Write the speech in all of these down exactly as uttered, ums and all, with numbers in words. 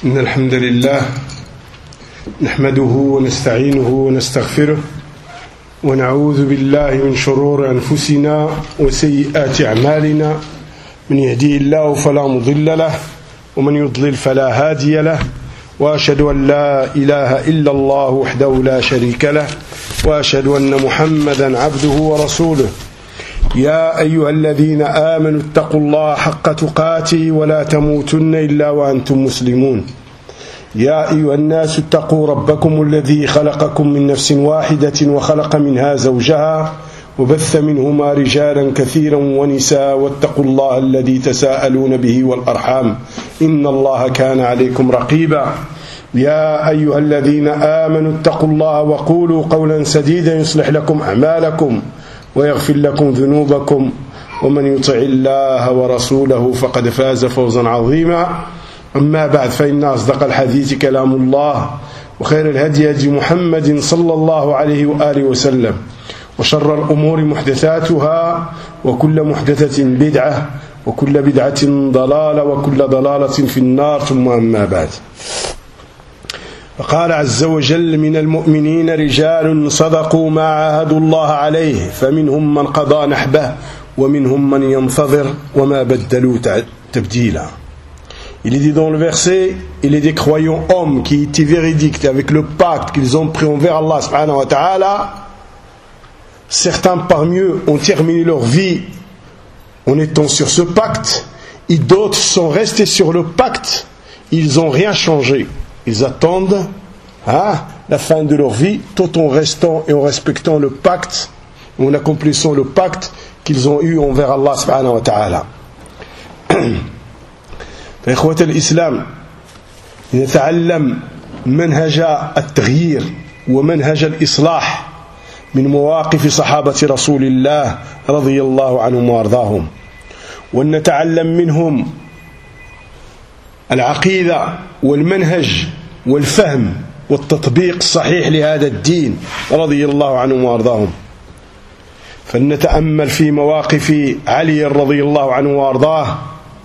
إن الحمد لله نحمده ونستعينه ونستغفره ونعوذ بالله من شرور أنفسنا وسيئات أعمالنا من يهدي الله فلا مضل له ومن يضلل فلا هادي له وأشهد أن لا إله إلا الله وحده لا شريك له وأشهد أن محمدا عبده ورسوله يا أيها الذين آمنوا اتقوا الله حق تقاته ولا تموتن إلا وأنتم مسلمون يا أيها الناس اتقوا ربكم الذي خلقكم من نفس واحدة وخلق منها زوجها وبث منهما رجالا كثيرا ونساء واتقوا الله الذي تساءلون به والأرحام إن الله كان عليكم رقيبا يا أيها الذين آمنوا اتقوا الله وقولوا قولا سديدا يصلح لكم أعمالكم ويغفر لكم ذنوبكم ومن يطع الله ورسوله فقد فاز فوزا عظيما أما بعد فإن أصدق الحديث كلام الله وخير الهدي هدي محمد صلى الله عليه وآله وسلم وشر الأمور محدثاتها وكل محدثة بدعة وكل بدعة ضلالة وكل ضلالة في النار ثم أما بعد فقال عز وجل من المؤمنين رجال صدقوا ما عاهدوا الله عليه فمنهم من قضى نحبه ومنهم من ينتظر وما بدلوا تبديلا. Il est dit dans le verset, il est des croyants hommes qui étaient véridiques avec le pacte qu'ils ont pris envers Allah subhanahu wa ta'ala. Certains parmi eux ont terminé leur vie en étant sur ce pacte et d'autres sont restés sur le pacte, ils n'ont rien changé. Ils attendent hein, la fin de leur vie tout en restant et en respectant le pacte, en accomplissant le pacte qu'ils ont eu envers Allah subhanahu wa ta'ala. إخوة الإسلام نتعلم منهج التغيير ومنهج الإصلاح من مواقف صحابة رسول الله رضي الله عنهم وأرضاهم ونتعلم منهم العقيدة والمنهج والفهم والتطبيق الصحيح لهذا الدين رضي الله عنهم وأرضاهم. فلنتأمل في مواقف علي رضي الله عنه وأرضاه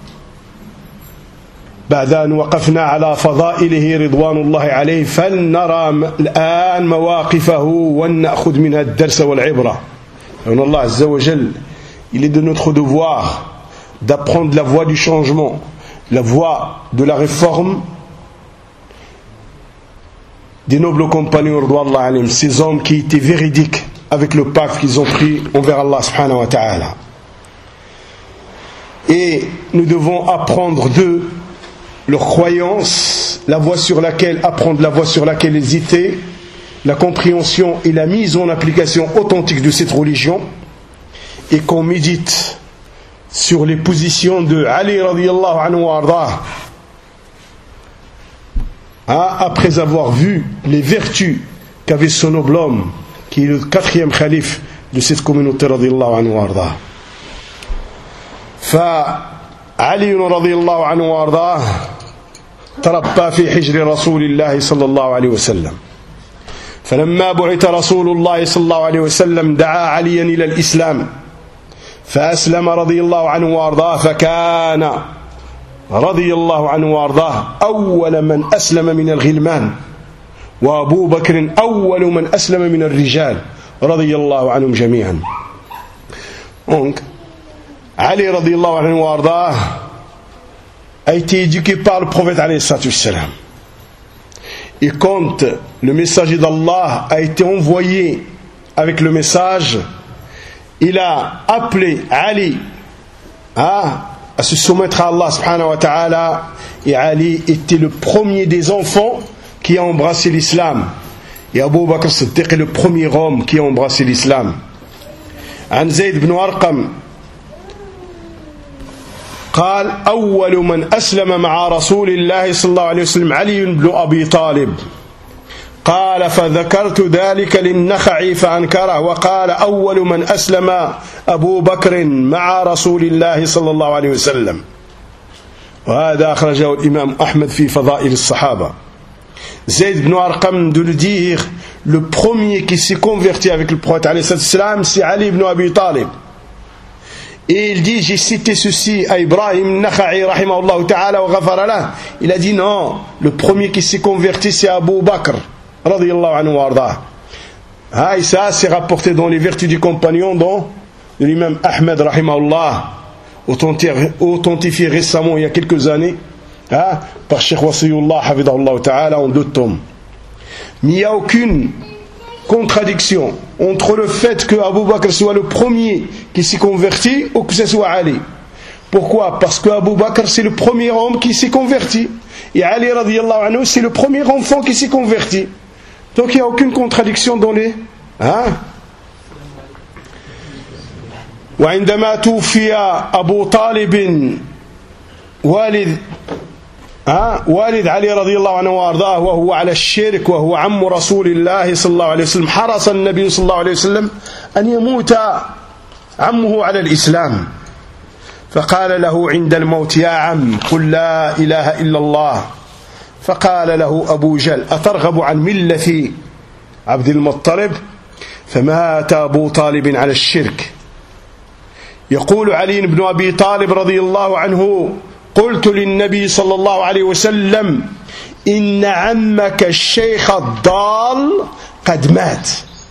بعد أن وقفنا على فضائله رضوان الله عليه فلنرى الآن مواقفه ونأخذ منها الدرس والعبرة. لأن الله عز وجل il est de notre devoir d'apprendre la voie du changement, la voie de la réforme des nobles compagnons radouallahu anhum, ces hommes qui étaient véridiques avec le pacte qu'ils ont pris envers Allah subhanahu wa ta'ala. Et nous devons apprendre d'eux leur croyance, la voie sur laquelle apprendre la voie sur laquelle ils étaient, la compréhension et la mise en application authentique de cette religion, et qu'on médite sur les positions de Ali radiyallahu anhu wa ardah, après avoir vu les vertus qu'avait ce noble homme qui est le quatrième calife de cette communauté radiyallahu anhu wa ardah. فعلي رضي الله عنه وارضاه تربى في حجر رسول الله صلى الله عليه وسلم فلما بعث رسول الله صلى الله عليه وسلم دعا عليا إلى الإسلام فأسلم رضي الله عنه وارضاه فكان رضي الله عنه وارضاه أول من أسلم من الغلمان وأبو بكر أول من أسلم من الرجال رضي الله عنهم جميعا. Donc Ali radiyallahu anhu wa ardah a été éduqué par le prophète alayhi salatu wassalam. Et quand le messager d'Allah a été envoyé avec le message, il a appelé Ali à, à se soumettre à Allah subhanahu wa ta'ala, et Ali était le premier des enfants qui a embrassé l'islam. Et Abu Bakr Siddiq est le premier homme qui a embrassé l'islam. An Zayd ibn Arqam قال أول من أسلم مع رسول الله صلى الله عليه وسلم علي بن أبي طالب قال فذكرت ذلك للنخعي فأنكره وقال أول من أسلم أبو بكر مع رسول الله صلى الله عليه وسلم. وهذا أخرجه الإمام أحمد في فضائل الصحابة. Zayd ibn Arqam de le dire, le premier qui s'est converti avec le prophète alayhi salam, c'est Ali ibn Abi Talib. Et il dit, j'ai cité ceci à Ibrahim Nakha'i rahimahullah ta'ala wa ghafara lah. Il a dit non, le premier qui s'est converti c'est Abu Bakr radiyallahu anhu wa arda. Ah, et ça c'est rapporté dans les vertus du compagnon dont l'imam Ahmed rahimahullah, authentifié récemment il y a quelques années, ah, par Cheikh Wasiyullah hafidahullah ta'ala en deux tomes. Mais il n'y a aucune contradiction entre le fait que Abu Bakr soit le premier qui s'est converti ou que ce soit Ali. Pourquoi? Parce que Abu Bakr c'est le premier homme qui s'est converti et Ali radiyallahu anhu c'est le premier enfant qui s'est converti. Donc il n'y a aucune contradiction dans les hein? وعندما توفي أبو طالب والد ها والد علي رضي الله عنه وارضاه وهو على الشرك وهو عم رسول الله صلى الله عليه وسلم حرص النبي صلى الله عليه وسلم أن يموت عمه على الإسلام فقال له عند الموت يا عم قل لا إله إلا الله فقال له أبو جهل أترغب عن ملة عبد المطلب فمات أبو طالب على الشرك. يقول علي بن أبي طالب رضي الله عنه قلت للنبي صلى الله عليه وسلم إن عمك الشيخ الضال قد مات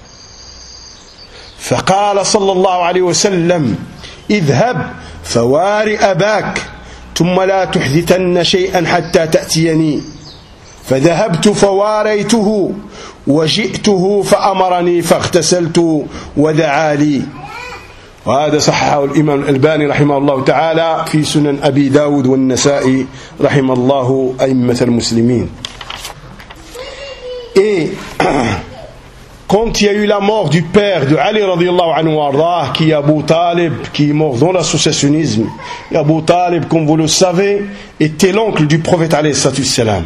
فقال صلى الله عليه وسلم اذهب فوار أباك ثم لا تحدثن شيئا حتى تأتيني فذهبت فواريته وجئته فأمرني فاغتسلت ودعا لي. وهذا صححه الإمام الألباني رحمه الله تعالى في سنن أبي داود والنسائي رحمه الله أئمة المسلمين. Et quand il y a eu la mort du père de Ali radiyallahu anhu wardah, qui est Abu Talib, qui est mort dans l'associationnisme, et Abu Talib, comme vous le savez, était l'oncle du prophète alayhi salatu wassalam.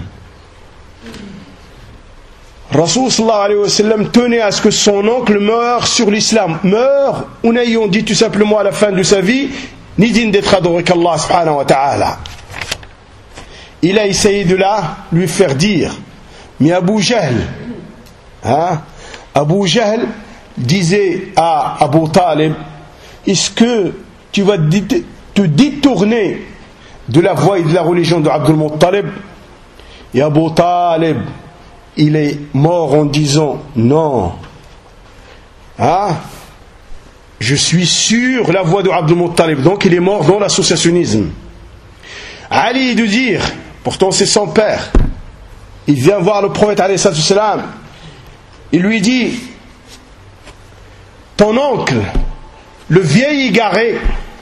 Rasoul sallallahu alayhi wa sallam tenait à ce que son oncle meure sur l'islam, meure ou n'ayant dit tout simplement à la fin de sa vie ni digne d'être adoré qu'Allah subhanahu wa ta'ala. Il a essayé de là lui faire dire, mais Abu Jahl, hein, Abu Jahl disait à Abu Talib, est-ce que tu vas te détourner de la voie et de la religion de Abdul Muttalib? Et Abu Talib, il est mort en disant non, ah, je suis sur la voie de Abdul Muttalib. Donc il est mort dans l'associationnisme. Ali de dire, pourtant c'est son père, il vient voir le prophète alayhi salatu wassalam, il lui dit, ton oncle, le vieil égaré,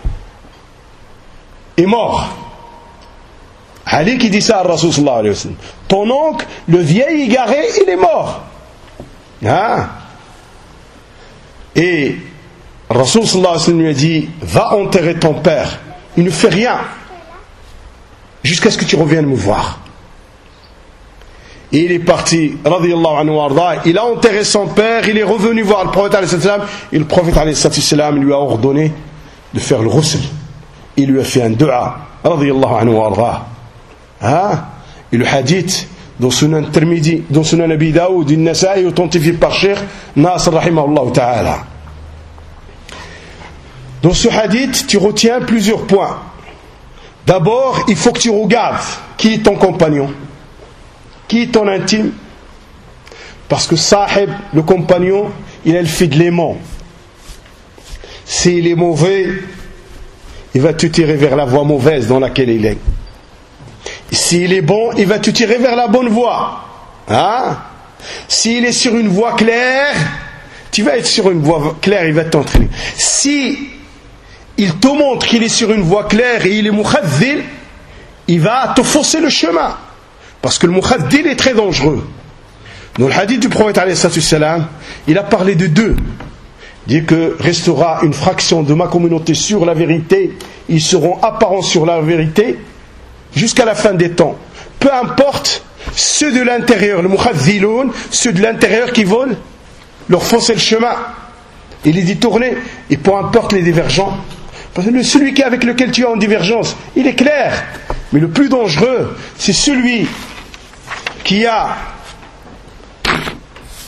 est mort. Ali qui dit ça à Rasoul sallallahu alayhi wa sallam, ton oncle, le vieil égaré, il est mort. Ah. Et Rasoul sallallahu alayhi wa sallam lui a dit, va enterrer ton père, il ne fait rien jusqu'à ce que tu reviennes me voir. Et il est parti, radiyallahu anhu warda, il a enterré son père, il est revenu voir le prophète alayhi salam, et le prophète alayhi salam lui a ordonné de faire le ghusl. Il lui a fait un dua, radiyallahu anhu warda. Ah, et le hadith dans Sunan Tirmidhi, dans Sunan Abi Daoud, il Nasa'i, authentifié par Cheikh Nasr rahimahullah ta'ala. Dans ce hadith, tu retiens plusieurs points. D'abord, il faut que tu regardes qui est ton compagnon, qui est ton intime, parce que sahib, le compagnon, il a le fait de l'aimant. S'il est mauvais, il va te tirer vers la voie mauvaise dans laquelle il est. S'il est bon, il va te tirer vers la bonne voie. Hein? S'il est sur une voie claire, tu vas être sur une voie claire, il va t'entraîner. Si il te montre qu'il est sur une voie claire et il est mukhaddil, il va te fausser le chemin. Parce que le mukhaddil est très dangereux. Dans le hadith du prophète alayhi salam, il a parlé de deux. Il dit que restera une fraction de ma communauté sur la vérité, ils seront apparents sur la vérité jusqu'à la fin des temps. Peu importe ceux de l'intérieur, le mukhaddilun, ceux de l'intérieur qui veulent leur fausser le chemin. Il est dit tourner, et peu importe les divergents. Parce que celui avec lequel tu es en divergence, il est clair. Mais le plus dangereux, c'est celui qui a,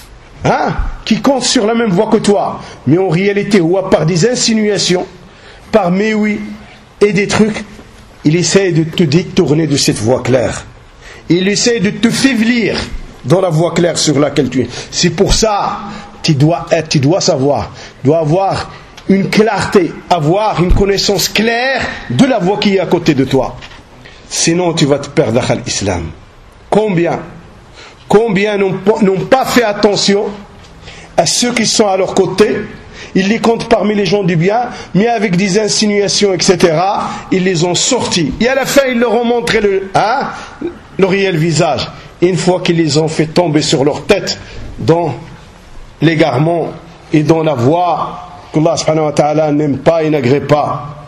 hein, qui compte sur la même voie que toi, mais en réalité, ou à part des insinuations, par mais oui et des trucs, il essaie de te détourner de cette voie claire. Il essaie de te faiblir dans la voie claire sur laquelle tu es. C'est pour ça que tu dois être, tu dois savoir, tu dois avoir une clarté, avoir une connaissance claire de la voie qui est à côté de toi. Sinon tu vas te perdre à l'islam. Combien Combien n'ont, n'ont pas fait attention à ceux qui sont à leur côté? Ils les comptent parmi les gens du bien, mais avec des insinuations, et cetera, ils les ont sortis. Et à la fin, ils leur ont montré le, hein, le réel visage. Et une fois qu'ils les ont fait tomber sur leur tête, dans l'égarement et dans la voie qu'Allah subhanahu wa ta'ala n'aime pas et n'agrée pas.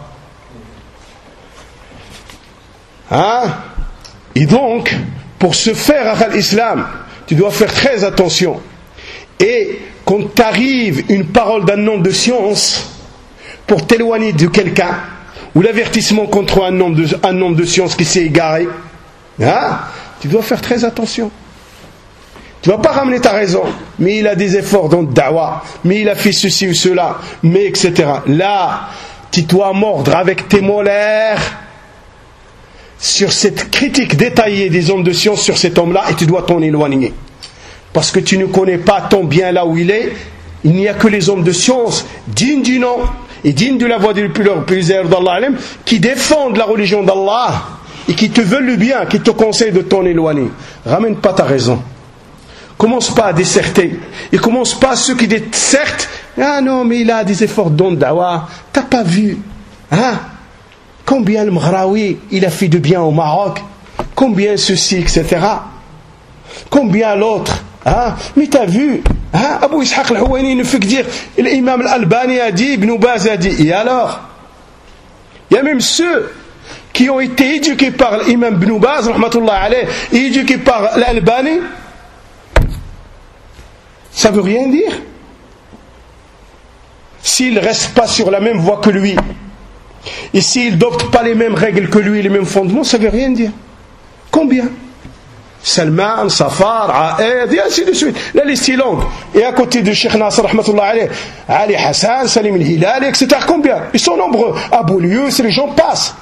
Hein? Et donc, pour se faire à l'islam, tu dois faire très attention. Et quand t'arrive une parole d'un homme de science pour t'éloigner de quelqu'un, ou l'avertissement contre un homme de, un homme de science qui s'est égaré, hein, tu dois faire très attention. Tu ne vas pas ramener ta raison, mais il a des efforts dans le da'wah, mais il a fait ceci ou cela, mais et cetera. Là, tu dois mordre avec tes molaires sur cette critique détaillée des hommes de science sur cet homme-là, et tu dois t'en éloigner. Parce que tu ne connais pas ton bien là où il est. Il n'y a que les hommes de science dignes du nom et dignes de la voix du plaisir d'Allah qui défendent la religion d'Allah et qui te veulent le bien, qui te conseillent de t'en éloigner. Ramène pas ta raison. Commence pas à disserter. Et commence pas à ceux qui dissertent. Ah non, mais il a des efforts dans le da'wah. T'as pas vu, hein? Combien le Mghraoui, il a fait de bien au Maroc? Combien ceci, et cetera. Combien l'autre? Hein? Mais t'as vu, hein? Abu Ishaq al-Huwaini ne fait que dire l'imam al-Albani a dit, Ibn Baz a dit. Et alors? Il y a même ceux qui ont été éduqués par l'imam Ibn Baz, rahmatullah alayh, et éduqués par l'Albani. Ça veut rien dire. S'ils ne restent pas sur la même voie que lui, et s'ils n'adoptent pas les mêmes règles que lui, les mêmes fondements, ça ne veut rien dire. Combien? Salman, Safar, Aed, et ainsi de suite. La liste est longue. Et à côté de Cheikh Nasser, rahmatullah alayh, Ali Hassan, Salim al-Hilali, et cetera. Combien? Ils sont nombreux. Abu Lius, les gens passent.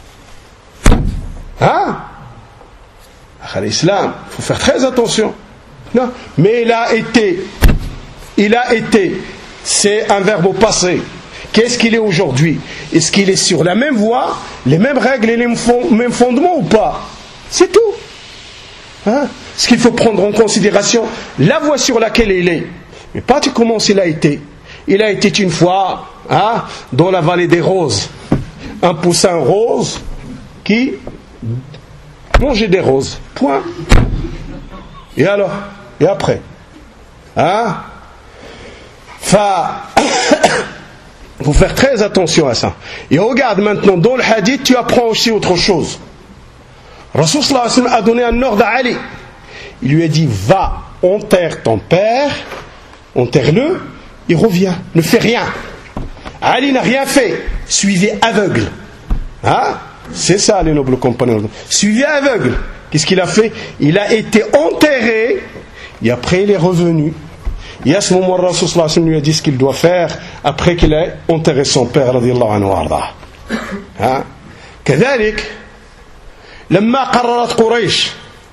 Hein? À l'islam, il faut faire très attention. Non. Mais il a été, il a été, c'est un verbe au passé. Qu'est-ce qu'il est aujourd'hui? Est-ce qu'il est sur la même voie, les mêmes règles et les mêmes fondements ou pas? C'est tout. Hein? Ce qu'il faut prendre en considération, la voie sur laquelle il est. Mais pas tu commences, il a été. Il a été une fois, hein, dans la vallée des roses. Un poussin rose qui mangeait des roses. Point. Et alors? Et après? Hein? Enfin, il faut faire très attention à ça. Et regarde maintenant, dans le hadith, tu apprends aussi autre chose. Rasul sallallahu alayhi wa sallam a donné un ordre à Ali. Il lui a dit, va, enterre ton père, enterre-le, et reviens, ne fais rien. Ali n'a rien fait, suivez aveugle. Hein? C'est ça les nobles compagnons. Suivez aveugle. Qu'est-ce qu'il a fait? Il a été enterré, et après il est revenu. Et à ce moment, Rasul sallallahu alayhi wa sallam lui a dit ce qu'il doit faire après qu'il ait enterré son père, radiyallahu anhu wa ardah. Hein? كذلك لما قررت قريش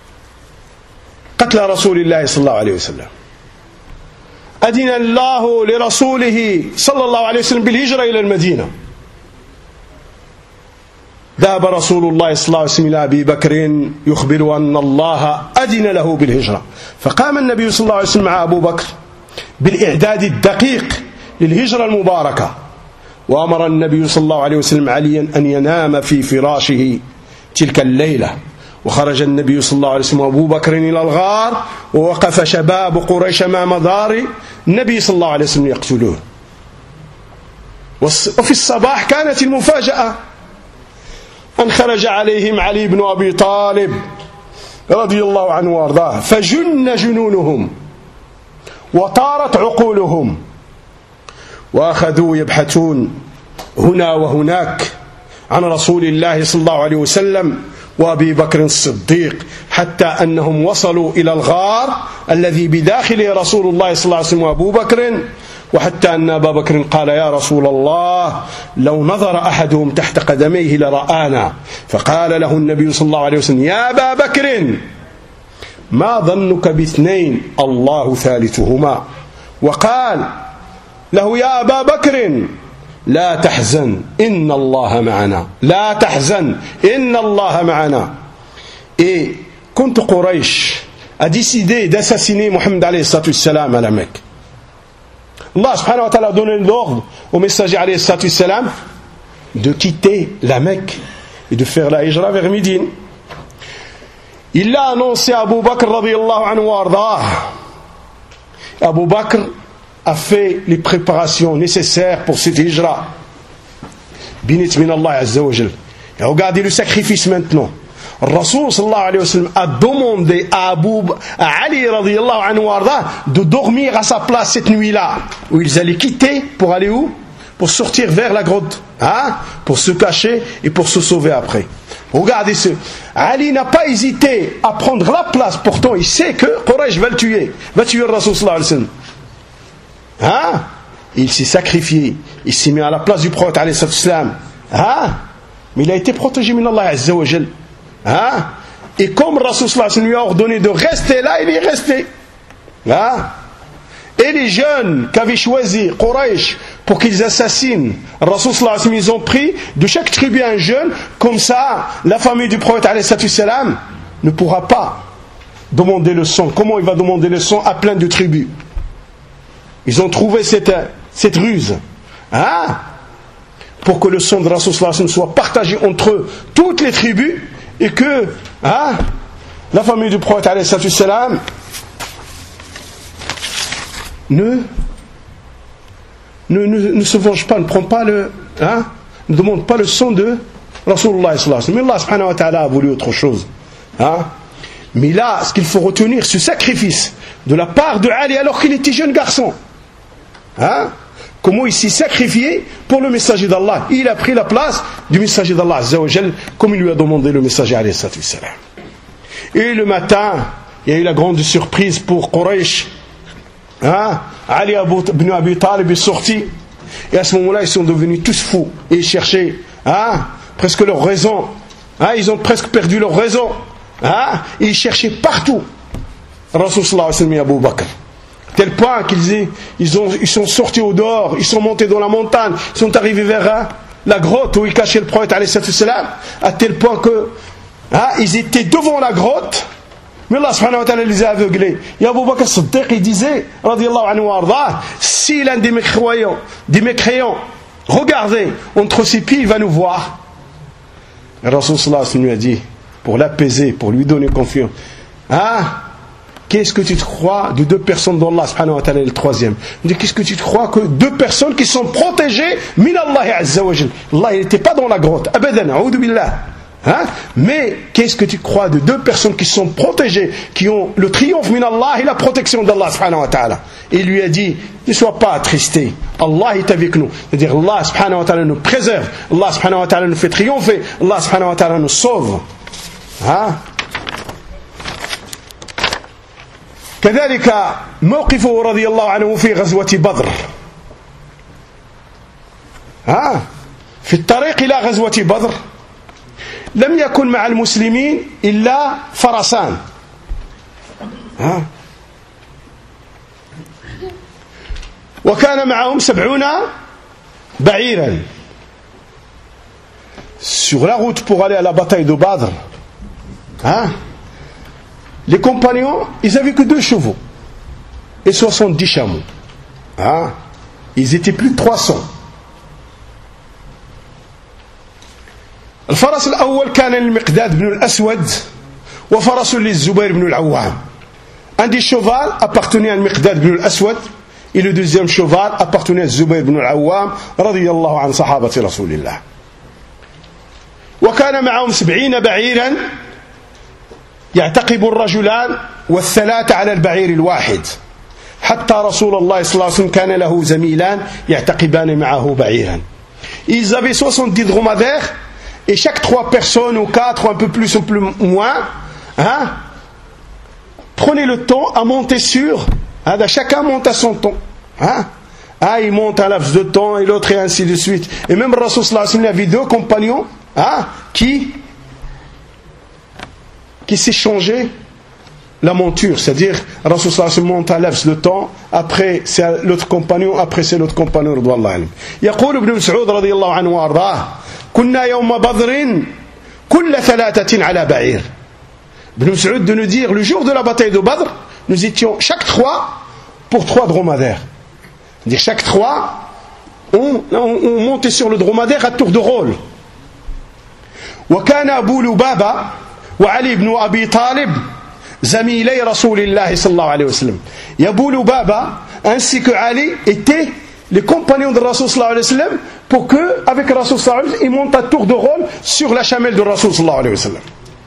قتل رسول الله صلى الله عليه وسلم أذن الله لرسوله صلى الله عليه وسلم بالهجرة إلى المدينة. ذهب رسول الله صلى الله عليه وسلم إلى أبي بكر يخبر أن الله أذن له بالهجرة. فقام النبي صلى الله عليه وسلم مع أبو بكر بالإعداد الدقيق للهجرة المباركة. وأمر النبي صلى الله عليه وسلم عليا أن ينام في فراشه تلك الليلة. وخرج النبي صلى الله عليه وسلم وأبو بكر إلى الغار ووقف شباب قريش أمام دار النبي صلى الله عليه وسلم يقتلوه. وفي الصباح كانت المفاجأة أن خرج عليهم علي بن أبي طالب رضي الله عنه وارضاه فجن جنونهم وطارت عقولهم وأخذوا يبحثون هنا وهناك عن رسول الله صلى الله عليه وسلم وأبي بكر الصديق حتى أنهم وصلوا إلى الغار الذي بداخله رسول الله صلى الله عليه وسلم وأبو بكر وحتى أن أبا بكر قال يا رسول الله لو نظر أحدهم تحت قدميه لرآنا فقال له النبي صلى الله عليه وسلم يا أبا بكر ما ظنك باثنين الله ثالثهما وقال له يا أبا بكر لا تحزن إن الله معنا لا تحزن إن الله معنا. Et quand Quraysh a décidé d'assassiner Mohammed alayhi salatu wassalam à la Mecque, Allah subhanahu wa ta'ala a donné l'ordre au messager alayhi salatu wassalam de quitter la Mecque et de faire la hijra vers Médine. Il l'a annoncé à Abu Bakr radiyallahu anhu wa ardah. Abu Bakr a fait les préparations nécessaires pour cette hijra. Binit min Allah azza wa jal. Et regardez le sacrifice maintenant. Rasoul sallallahu alayhi wa sallam a demandé à Abu à Ali radiyallahu anhu wa ardah de dormir à sa place cette nuit-là, où ils allaient quitter pour aller où? Pour sortir vers la grotte, hein? Pour se cacher et pour se sauver après. Regardez ce. Ali n'a pas hésité à prendre la place, pourtant il sait que Quraysh va le tuer, va tuer le Rasoul sallallahu alayhi wa sallam. Hein? Il s'est sacrifié, il s'est mis à la place du prophète alayhi sallam. Hein? Mais il a été protégé min Allah azza wa jal. Hein? Et comme Rasoul sallallahu alayhi wa sallam lui a ordonné de rester là, il est resté. Hein? Et les jeunes qu'avaient choisi Quraysh pour qu'ils assassinent Rasoul sallallahu alayhi wa sallam, ils ont pris de chaque tribu un jeune, comme ça la famille du prophète alayhi sallam ne pourra pas demander le sang. Comment il va demander le sang à plein de tribus? Ils ont trouvé cette, cette ruse, hein? Pour que le sang de Rasoul sallallahu alayhi wa sallam soit partagé entre toutes les tribus et que, hein, la famille du prophète alayhi sallam ne, ne, ne, ne se venge pas, ne prend pas le, hein, ne demande pas le sang de Rasulullah sallallahu alayhi wa sallam. Mais Allah subhanahu wa ta'ala a voulu autre chose, hein? Mais là, ce qu'il faut retenir, ce sacrifice de la part de Ali alors qu'il était jeune garçon, hein? Comment il s'est sacrifié pour le messager d'Allah. Il a pris la place du messager d'Allah azza wa jal, comme il lui a demandé le messager alayhi salatu wassalam. Et le matin, il y a eu la grande surprise pour Quraysh, hein? Ali ibn Abi Talib est sorti, et à ce moment-là ils sont devenus tous fous et ils cherchaient, hein, presque leur raison, hein? Ils ont presque perdu leur raison, hein? Et ils cherchaient partout Rasul sallallahu alayhi wa sallam et Abu Bakr, tel point qu'ils ils ont, ils sont sortis au dehors, ils sont montés dans la montagne, ils sont arrivés vers, hein, la grotte où il cachait le prophète alayhi salam, à tel point que, hein, ils étaient devant la grotte, mais Allah subhanahu wa ta'ala les a aveuglés. Et Abu Bakr Siddiq, il disait radiyallahu anhu wa ardah, si l'un des mécréants, des mécréants regardez entre ses pieds, il va nous voir. Et Rasul sallallahu alayhi wa sallam lui a dit, pour l'apaiser, pour lui donner confiance, hein, qu'est-ce que tu te crois de deux personnes dont Allah subhanahu wa ta'ala est le troisième? Il dit, qu'est-ce que tu te crois que deux personnes qui sont protégées min Allah azza wa jal? Allah, il n'était pas dans la grotte, abadan, a'udhu billah, hein? Mais qu'est-ce que tu crois de deux personnes qui sont protégées, qui ont le triomphe min Allah et la protection d'Allah subhanahu wa ta'ala? Et il lui a dit, ne sois pas attristé, Allah est avec nous. C'est-à-dire Allah subhanahu wa ta'ala nous préserve, Allah subhanahu wa ta'ala nous fait triompher, Allah subhanahu wa ta'ala nous sauve, hein? كذلك موقفه رضي الله عنه في غزوة بدر، ها في الطريق إلى غزوة بدر لم يكن مع المسلمين إلا فرسان، ها وكان معهم سبعون بعيرا. Sur la route pour aller à la bataille de Badr, hein, les compagnons, ils n'avaient que deux chevaux et soixante-dix chameaux. Hein? Ils étaient plus de trois cents. الفرس الأول كان للمقداد بن الأسود وفرس للزبير بن العوام. Un des chevaux appartenait à Miqdad ibn al-Aswad et le deuxième cheval appartenait à Zubayr ibn al-Awwam radiyallahu an sahabati rasulillah. وكان معهم سبعين بعيرا يعتقب الرجلان والثلاثة على البعير الواحد حتى رسول الله صلى الله عليه وسلم كان له زميلان يعتقبان معه بعيرا. Ils avaient soixante-dix dromadaires et chaque trois personnes ou quatre ou un peu plus ou plus moins, hein, prenaient le temps à monter sur, hein, chacun monte à son temps, hein, Ah, il monte un laps de temps et l'autre et ainsi de suite. Et même Rasul sallallahu alayhi wa sallam avait deux compagnons hein, qui, qui s'échangeaient la monture. C'est-à-dire, Rasul sallallahu alayhi wa sallam monte un laps de temps, après c'est l'autre compagnon, après c'est l'autre compagnon. يقول ابن مسعود رضي الله عنه وأرضاه كنا يوم بدر كل ثلاثة على بعير. Ibn Mas'ud de nous dire, le jour de la bataille de Badr, nous étions chaque trois pour trois dromadaires. C'est-à-dire chaque trois, on, on, on montait sur le dromadaire à tour de rôle. وكان أبو لبابة وعلي بن أبي طالب زميلي رسول الله صلى الله عليه وسلم. Et Abu Lubaba ainsi que Ali étaient les compagnons de Rasul sallallahu alayhi wa sallam pour que, avec Rasul sallallahu alayhi wa sallam, ils montent à tour de rôle sur la chamelle de Rasul sallallahu alayhi wa sallam.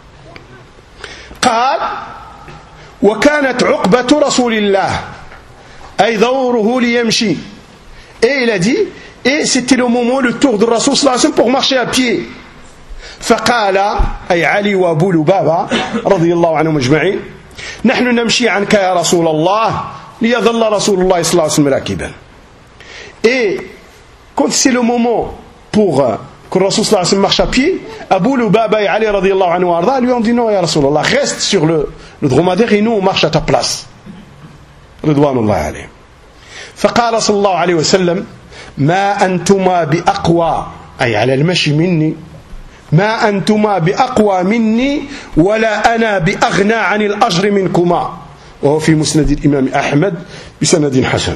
قال وكانت عقبة رسول الله أي دوره ليمشي. Et il a dit, et c'était le moment, le tour de Rasul sallallahu alayhi wa sallam pour marcher à pied. فقال أي علي وأبو لبابة رضي الله عنهم أجمعين نحن نمشي عنك يا رسول الله ليظل رسول الله صلى الله عليه وسلم راكبا. Et quand c'est le moment pour que Rasul sallallahu alayhi wa sallam marche à pied, Abu Lubaba et Ali radiyallahu anhu arda lui ont dit non ya Rasulullah, reste sur le, le dromadaire et nous on marche à ta place. Ridwanullah alayhi. فقال صلى الله عليه وسلم ما أنتما بأقوى أي على المشي مني ما أنتما بأقوى مني ولا أنا بأغنى عن الأجر منكما. وهو في مسند الإمام أحمد بسند حسن.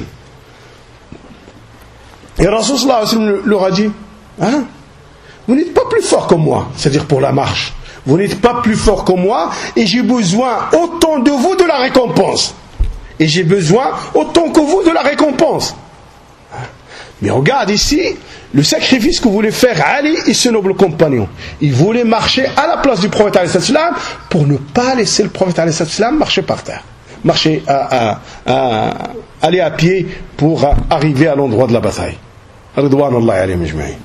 Et Rasul sallallahu alayhi wa sallam leur a dit hein, vous n'êtes pas plus fort que moi, c'est-à-dire pour la marche, vous n'êtes pas plus fort que moi et j'ai besoin autant de vous de la récompense et j'ai besoin autant que vous de la récompense. Mais regarde ici le sacrifice que voulait faire Ali et ce noble compagnon. Il voulait marcher à la place du prophète alayhi salam pour ne pas laisser le prophète alayhi salam marcher par terre, marcher à, à, à, aller à pied pour arriver à l'endroit de la bataille. Ridwanullah alayhim ajma'in.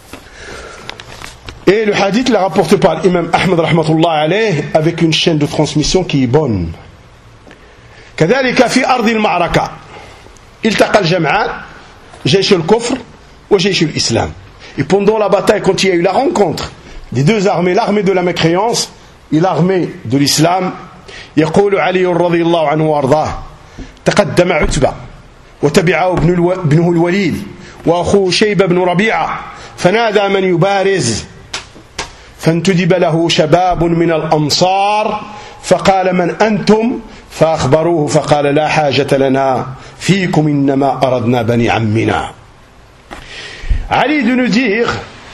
Et le hadith l'a rapporté par l'imam Ahmed rahmatullah alayh avec une chaîne de transmission qui est bonne. كذلك في أرض المعركة التقى الجمعان جيش الكفر وجيش الإسلام. Et pendant la bataille, quand il y a eu la rencontre des deux armées, l'armée de la mécréance et l'armée de l'islam, يقول علي رضي الله عنه وارضاه تقدم عتبة وتبعه ابنه الوليد وأخوه شيبة بن ربيعة فنادى من يبارز فانتدب له شباب من الأنصار فقال من أنتم فأخبروه فقال لا حاجة لنا فيكم إنما أردنا بني عمنا. Ali de nous dire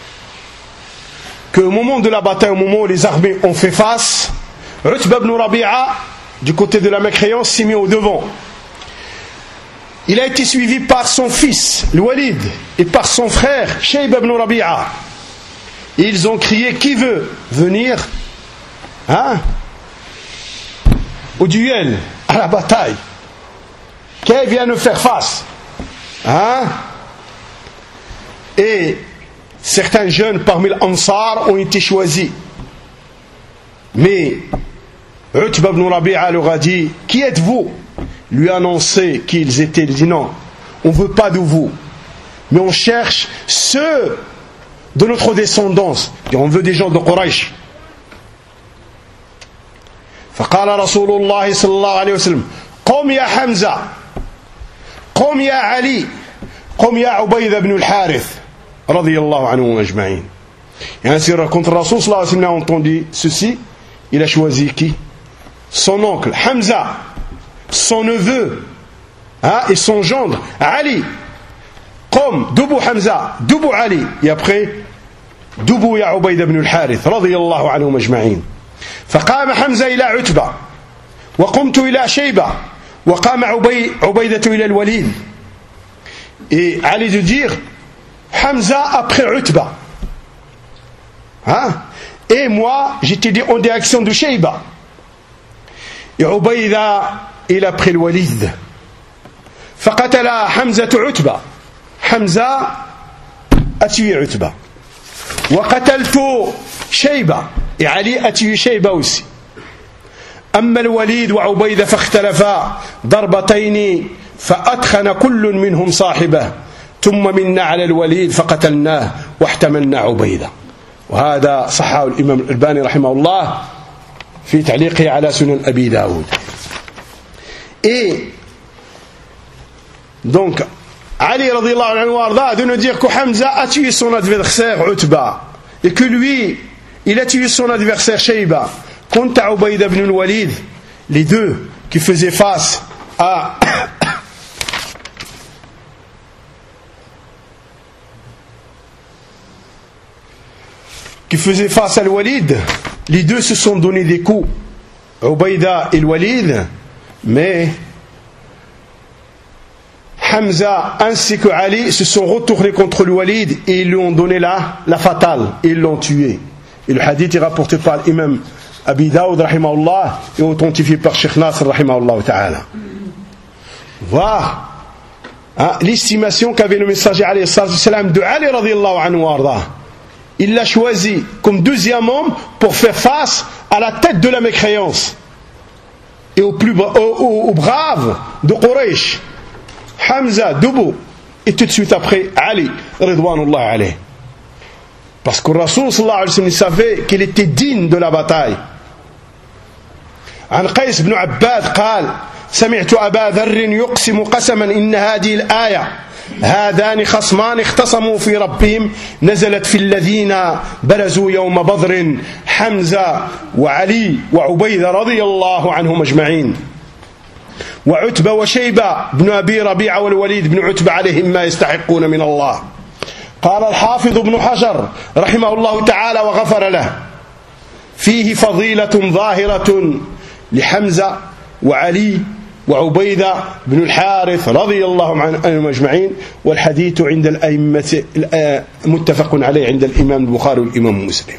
qu'au moment de la bataille, au moment où les armées ont fait face, Utba ibn Rabi'a, du côté de la mécréance, s'est mis au devant. Il a été suivi par son fils, le Walid, et par son frère, Shayba ibn Rabi'a. Et ils ont crié, qui veut venir hein, au duel, à la bataille? Qui vient nous faire face hein? Et certains jeunes parmi les Ansar ont été choisis. Mais Utba ibn Rabi'a leur a dit, qui êtes-vous? Lui a annoncé qu'ils étaient. Il dit non, on ne veut pas de vous, mais on cherche ceux de notre descendance. Et on veut des gens de Quraysh. فقال رسول الله صلى الله عليه وسلم قم يا حمزة قم يا علي قم يا عبيدة بن الحارث رضي الله عنهم أجمعين. Et ainsi quand Rasul sallallahu alayhi wa sallam a entendu ceci, il a choisi qui? Son oncle Hamza, son neveu hein, et son gendre Ali. Qom, Dubu Hamza, Dubu Ali. Et après Dubu ya Ubayda ibn al-Harith radiyallahu anhum ajma'in. فقام حمزة إلى عتبة وقمت إلى شيبة وقام عبيدة إلى الوليد. Et Ali de dire Hamza après Utba hein? Et moi j'étais en direction de Shayba et Ubayda il a pris le Walid. فقتل حمزة عتبة. حمزة a tué Utba. وقتلت شيبة et Ali a tué Shayba aussi. أما الوليد وعبيدة فاختلفا ضربتين فأدخن كل منهم صاحبه ثم منا على الوليد فقتلناه واحتملنا عبيدة. وهذا صححه الإمام الألباني رحمه الله في تعليقه على سنن أبي داود. Et donc Ali radiyallahu anhu warda de nous dire que Hamza a tué son adversaire Utba et que lui il a tué son adversaire Shayba. Quant à Ubayda ibn al-Walid, les deux qui faisaient face à qui faisaient face à al-Walid, les deux se sont donné des coups, Ubayda et al-Walid, mais Hamza ainsi que Ali se sont retournés contre le Walid et ils lui ont donné la, la fatale, et ils l'ont tué. Et le hadith est rapporté par l'imam Abi Daoud rahimahullah et authentifié par Sheikh Nasr rahimahullah ta'ala. Voilà hein, l'estimation qu'avait le messager alayhi salam de Ali radiyallahu anhu arda. Il l'a choisi comme deuxième homme pour faire face à la tête de la mécréance et au plus bra- au, au, au brave de Quraysh, Hamza debout, et tout de suite après Ali ridwanullah alayh. Parce que le Rasoul sallallahu alayhi wa sallam savait qu'il était digne de la bataille. عن قيس بن عباد قال سمعت أبا ذر يقسم قسما إن هذه الآية هذان خصمان اختصموا في ربهم نزلت في الذين برزوا يوم بدر حمزة وعلي وعبيدة رضي الله عنهم أجمعين وعتبة وشيبة بن أبي ربيعة والوليد بن عتبة عليهم ما يستحقون من الله. قال الحافظ ابن حجر رحمه الله تعالى وغفر له فيه فضيلة ظاهرة لحمزة وعلي وعبيدة بن الحارث رضي الله عنهم أجمعين والحديث عند الأئمة متفق عليه عند الإمام البخاري والإمام مسلم.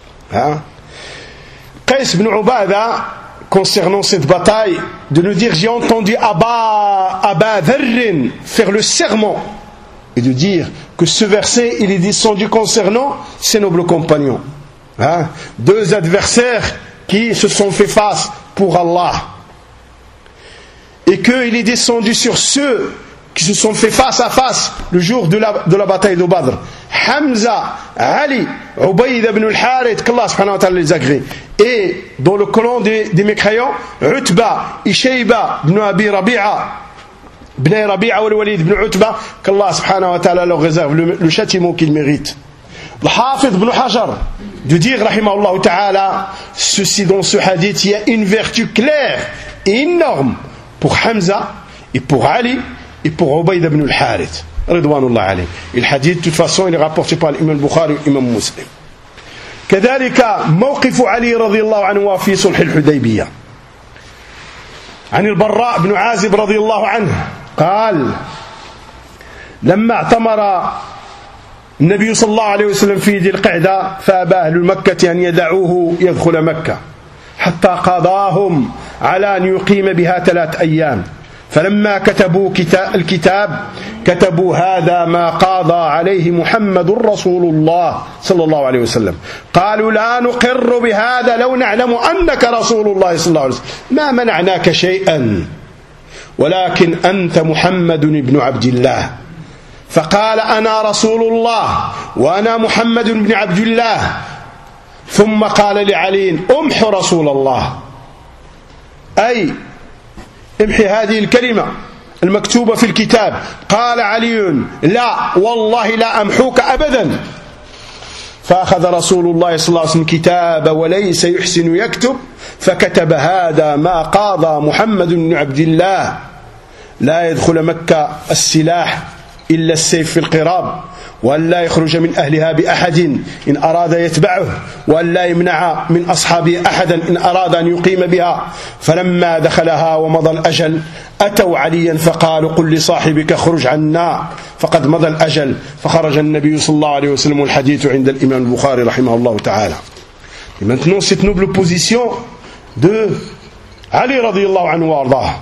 قيس بن عبادة concernant cette bataille de nous dire j'ai entendu Aba, Aba Dharrin faire le serment et de dire que ce verset il est descendu concernant ses nobles compagnons, hein? Deux adversaires qui se sont fait face pour Allah et qu'il est descendu sur ceux qui se sont fait face à face le jour de la, de la bataille de Badr, Hamza, Ali, Ubayda ibn al-Harith, qu'Allah subhanahu wa ta'ala les agrée, et dans le clan des, des mécréants Utba et Shayba ibn Abi Rabi'a ibn Rabi'a wal Walid ibn Utba, qu'Allah subhanahu wa ta'ala leur réserve le, le châtiment qu'ils méritent. Le Hafid ibn Hajar de dire rahimahullah ta'ala ceci dans ce hadith il y a une vertu claire et énorme pour Hamza et pour Ali et pour Ubayda ibn al-Harith ridwanullah alayh. Et le hadith de toute façon il est rapporté par l'imam Bukhari et l'imam Muslim. كذلك موقف علي رضي الله عنه في صلح الحديبية عن البراء بن عازب رضي الله عنه قال لما اعتمر النبي صلى الله عليه وسلم في ذي القعدة فأبى أهل مكة أن يدعوه يدخل مكة حتى قضاهم على أن يقيم بها ثلاث أيام فلما كتبوا الكتاب كتبوا هذا ما قاضى عليه محمد رسول الله صلى الله عليه وسلم قالوا لا نقر بهذا لو نعلم أنك رسول الله صلى الله عليه وسلم ما منعناك شيئا ولكن أنت محمد بن عبد الله فقال أنا رسول الله وأنا محمد بن عبد الله ثم قال لعلي أمح رسول الله أي امحي هذه الكلمة المكتوبة في الكتاب. قال علي لا والله لا أمحوك أبدا. فأخذ رسول الله صلى الله عليه وسلم كتاب وليس يحسن يكتب فكتب هذا ما قاضى محمد بن عبد الله لا يدخل مكة السلاح إلا السيف في القراب وأن لا يخرج من أهلها بأحد إن أراد يتبعه وأن لا يمنع من أصحابه أحدا إن أراد أن يقيم بها. فلما دخلها ومضى الأجل أتوا عليا فقالوا قل لصاحبك خرج عنا فقد مضى الأجل فخرج النبي صلى الله عليه وسلم. والحديث عند الإمام البخاري رحمه الله تعالى. Et maintenant cette noble position de Ali radiyallahu anhu wa ardah.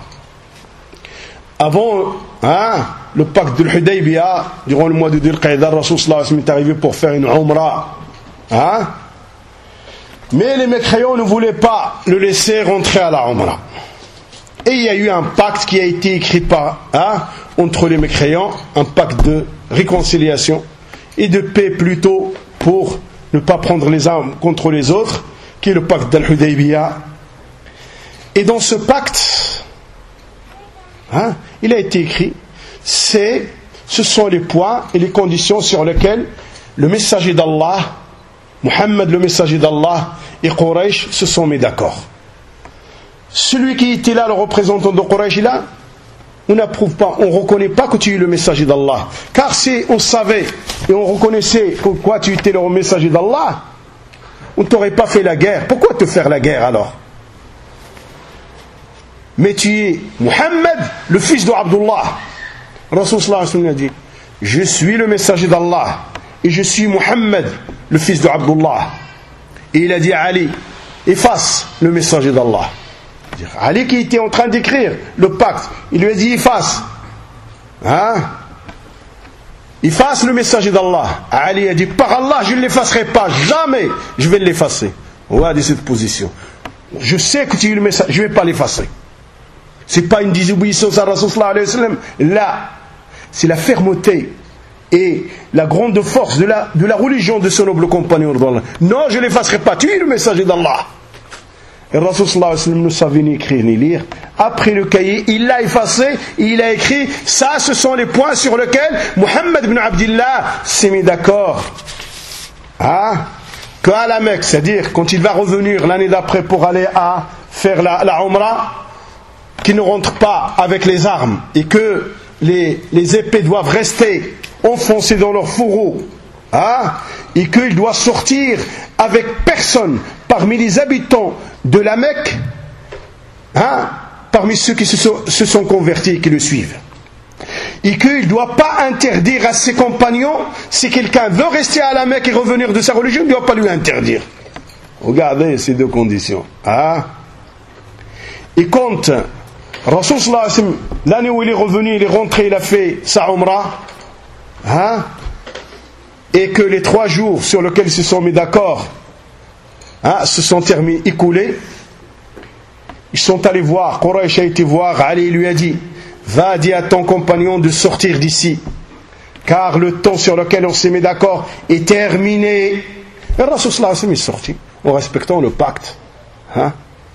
Avant hein, le pacte de l'Hudaybiyah, durant le mois de Dhul Qa'dah, le Rasul sallallahu alayhi wa sallam est arrivé pour faire une umrah. Hein? Mais les mécréants ne voulaient pas le laisser rentrer à la umrah. Et il y a eu un pacte qui a été écrit par, hein, entre les mécréants, un pacte de réconciliation et de paix plutôt, pour ne pas prendre les armes contre les autres, qui est le pacte d'Al-Hudaybiyah. Et dans ce pacte, hein, il a été écrit, c'est, ce sont les points et les conditions sur lesquelles le messager d'Allah, Muhammad le messager d'Allah, et Quraysh se sont mis d'accord. Celui qui était là, le représentant de Quraysh, là, on n'approuve pas, on ne reconnaît pas que tu es le messager d'Allah. Car si on savait et on reconnaissait pourquoi tu étais le messager d'Allah, on ne t'aurait pas fait la guerre. Pourquoi te faire la guerre alors? Mais tu es Muhammad, le fils de Abdullah. Rasul sallallahu alayhi wa sallam a dit, je suis le messager d'Allah et je suis Muhammad, le fils de Abdullah. Et il a dit à Ali, efface le messager d'Allah. Ali qui était en train d'écrire le pacte, il lui a dit efface, hein? Efface le messager d'Allah. Ali a dit par Allah je ne l'effacerai pas, jamais je vais l'effacer. Regardez cette position. Je sais que tu es le messager, je ne vais pas l'effacer. C'est pas une désobéissance à Rasul sallallahu alayhi wa sallam. Là, c'est la fermeté et la grande force de la, de la religion de ce noble compagnon d'Allah. Non, je ne l'effacerai pas, tu es le messager d'Allah. Et Rasul sallallahu alayhi wa sallam ne savait ni écrire ni lire. Après le cahier, il l'a effacé et il a écrit, ça ce sont les points sur lesquels Muhammad ibn Abdillah s'est mis d'accord. Ah, qu'à la Mecque, c'est-à-dire quand il va revenir l'année d'après pour aller à faire la, la Umrah, qu'il ne rentre pas avec les armes et que les, les épées doivent rester enfoncées dans leur fourreau, hein, et qu'il doit sortir avec personne parmi les habitants de la Mecque, hein, parmi ceux qui se sont, se sont convertis et qui le suivent, et qu'il ne doit pas interdire à ses compagnons, si quelqu'un veut rester à la Mecque et revenir de sa religion, il ne doit pas lui interdire. Regardez ces deux conditions, hein. Et quand Rasul sallallahu alayhi wa sallam, l'année où il est revenu, il est rentré, il a fait sa Umrah, hein, et que les trois jours sur lesquels ils se sont mis d'accord, hein, se sont terminés, écoulés, ils sont allés voir, Quraysh a été voir, Ali lui a dit, va dire à ton compagnon de sortir d'ici, car le temps sur lequel on s'est mis d'accord est terminé. Et Rasul sallallahu alayhi wa sallam est sorti, en respectant le pacte, hein.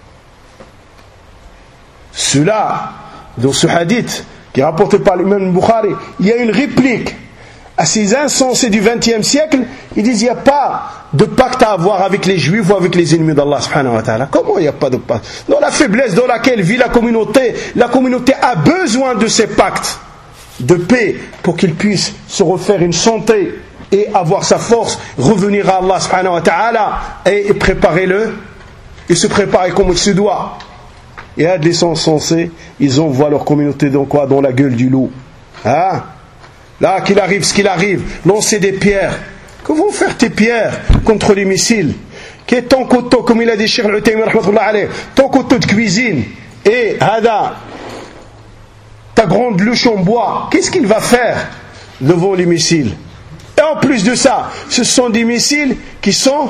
Cela, dans ce hadith qui est rapporté par l'imam Bukhari, il y a une réplique à ces insensés du vingtième siècle. Ils disent il n'y a pas de pacte à avoir avec les juifs ou avec les ennemis d'Allah subhanahu wa ta'ala. Comment il n'y a pas de pacte? Dans la faiblesse dans laquelle vit la communauté, la communauté a besoin de ces pactes de paix pour qu'il puisse se refaire une santé et avoir sa force, revenir à Allah subhanahu wa ta'ala et préparer le et se préparer comme il se doit. Et à des insensés, ils envoient leur communauté dans quoi? Dans la gueule du loup. Hein? Là, qu'il arrive ce qu'il arrive, lancer des pierres. Que vont faire tes pierres contre les missiles? Qui est ton couteau, comme il a dit Cheikh Al-Utaymi rahmatullah alayh, ton couteau de cuisine et hada, ta grande luche en bois, qu'est-ce qu'il va faire devant les missiles? Et en plus de ça, ce sont des missiles qui sont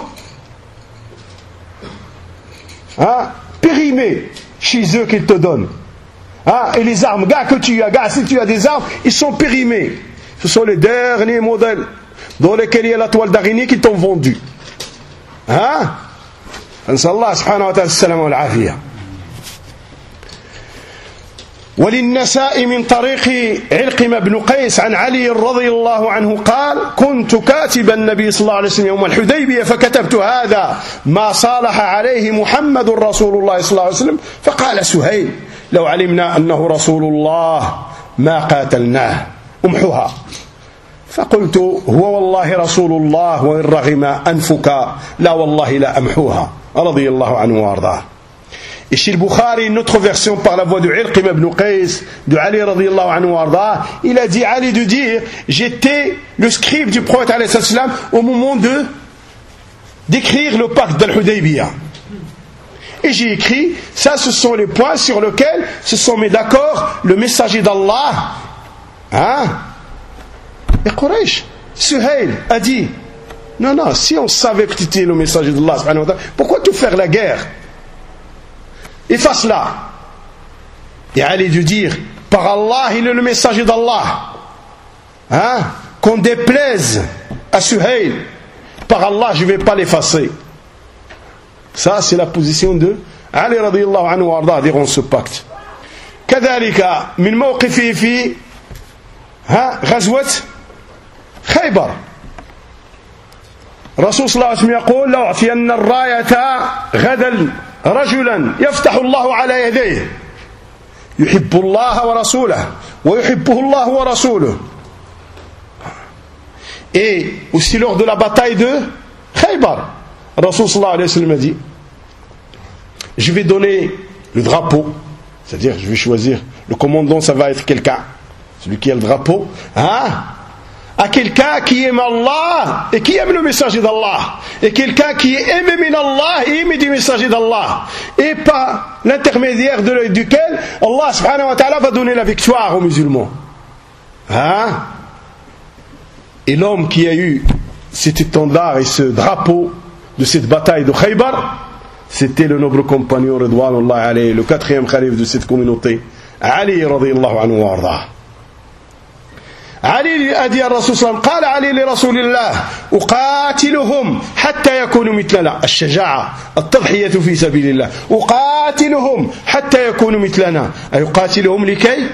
hein, périmés chez eux qu'ils te donnent. Ah, et les armes, gars, que tu as, gars, si tu as des armes, ils sont périmés. Ce sont les derniers modèles dans lesquels il y a la toile d'araignée qui t'ont vendu. Hein? Inch'Allah, subhanahu wa ta'ala, salam wa al-afiyah. وللنساء من طريق علقمة بن قيس عن علي رضي الله عنه قال كنت كاتب النبي صلى الله عليه وسلم يوم الحديبية فكتبت هذا ما صالح عليه محمد رسول الله صلى الله عليه وسلم فقال سهيل لو علمنا أنه رسول الله ما قاتلناه امحوها فقلت هو والله رسول الله وإن رغم أنفك لا والله لا أمحوها رضي الله عنه وارضاه. Et chez le Bukhari, une autre version par la voix de Ilqim ibn Qais, de Ali radiyallahu anhu warda, il a dit Ali de dire j'étais le scribe du prophète alayhi salam au moment de d'écrire le pacte d'Al-Hudaybiyah. Et j'ai écrit, ça ce sont les points sur lesquels se sont mis d'accord le messager d'Allah. Hein? Et Quraysh, Suhail a dit non, non, si on savait que tu étais le messager d'Allah, pourquoi te faire la guerre? Efface-la. Et Ali de dire, par Allah, il est le messager d'Allah. Hein? Qu'on déplaise à Suhayl, par Allah, je ne vais pas l'effacer. Ça, c'est la position de Ali radiyallahu anhu wa arda durant ce pacte. كذلك من موقفه في ها غزوة خيبر رسول صلى الله عليه وسلم يقول لأعطين الراية غدا رجلا يفتح الله على يديه يحب الله ورسوله ويحبه الله ورسوله. Et aussi lors de la bataille de Khaybar, Rasul sallallahu alayhi wa sallam a dit, je vais donner le drapeau, c'est-à-dire je vais choisir le commandant, ça va être quelqu'un, celui qui a le drapeau, hein, à quelqu'un qui aime Allah et qui aime le messager d'Allah, et quelqu'un qui est aimé min Allah et aimé du messager d'Allah, et pas l'intermédiaire de, duquel Allah subhanahu wa ta'ala va donner la victoire aux musulmans. Hein? Et l'homme qui a eu cet étendard et ce drapeau de cette bataille de Khaybar, c'était le noble compagnon Ridwanullah alayhi, le quatrième calife de cette communauté, Ali radiyallahu anhu wa arda. Ali a dit à Rasul sallam, قال علي لرسول الله أقاتلهم حتى يكونوا مثلنا, الشجاعة التضحية في سبيل الله, أقاتلهم حتى يكونوا مثلنا, أي يقاتلهم لكي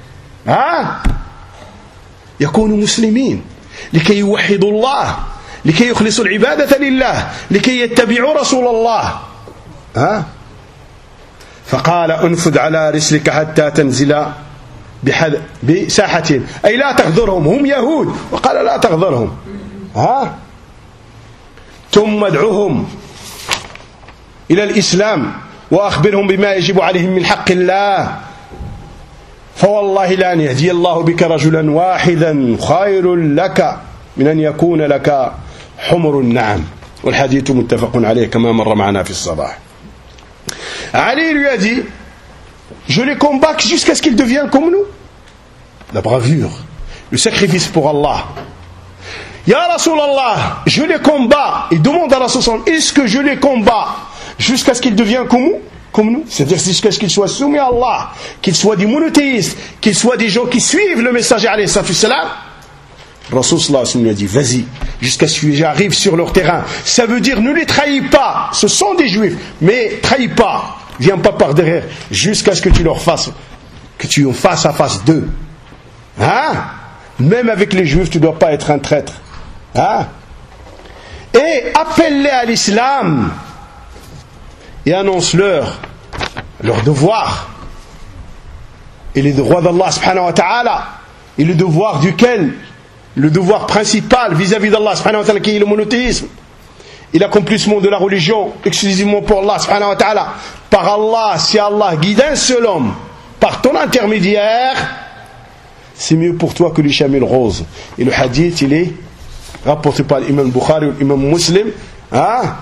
ها يكونوا مسلمين, لكي يوحدوا الله, لكي يخلصوا العبادة لله, لكي يتبعوا رسول الله. ها؟ فقال انفذ على رسلك حتى تنزل بساحة, أي لا تغدرهم, هم يهود, وقال لا تغدرهم. ها؟ ثم ادعوهم إلى الإسلام وأخبرهم بما يجب عليهم من حق الله, فوالله لأن يهدي الله بك رجلا واحدا خير لك من أن يكون لك حمر النعم. والحديث متفق عليه كما مر معنا في الصباح. Ali lui a dit, je les combats jusqu'à ce qu'ils deviennent comme nous. La bravure, le sacrifice pour Allah. Ya Rasulallah, je les combats. Il demande à Rasulallah, est-ce que je les combats jusqu'à ce qu'ils deviennent comme nous, comme nous, c'est-à-dire jusqu'à ce qu'ils soient soumis à Allah, qu'ils soient des monothéistes, qu'ils soient des gens qui suivent le messager alayhi salam. Rasul sallallahu alayhi wa sallam lui a dit, vas-y, jusqu'à ce que j'arrive sur leur terrain. Ça veut dire, ne les trahis pas, ce sont des juifs, mais trahis pas, viens pas par derrière, jusqu'à ce que tu leur fasses, que tu en fasses à face d'eux. Hein? Même avec les juifs, tu ne dois pas être un traître. Hein? Et appelle-les à l'islam, et annonce-leur leur devoir, et les droits d'Allah subhanahu wa ta'ala, et le devoir duquel, le devoir principal vis-à-vis d'Allah subhanahu wa ta'ala, qui est le monothéisme, et l'accomplissement de la religion exclusivement pour Allah subhanahu wa ta'ala. Par Allah, si Allah guide un seul homme par ton intermédiaire, c'est mieux pour toi que les chamelles roses. Et le hadith, il est rapporté par l'imam Bukhari ou l'imam Muslim. Hein?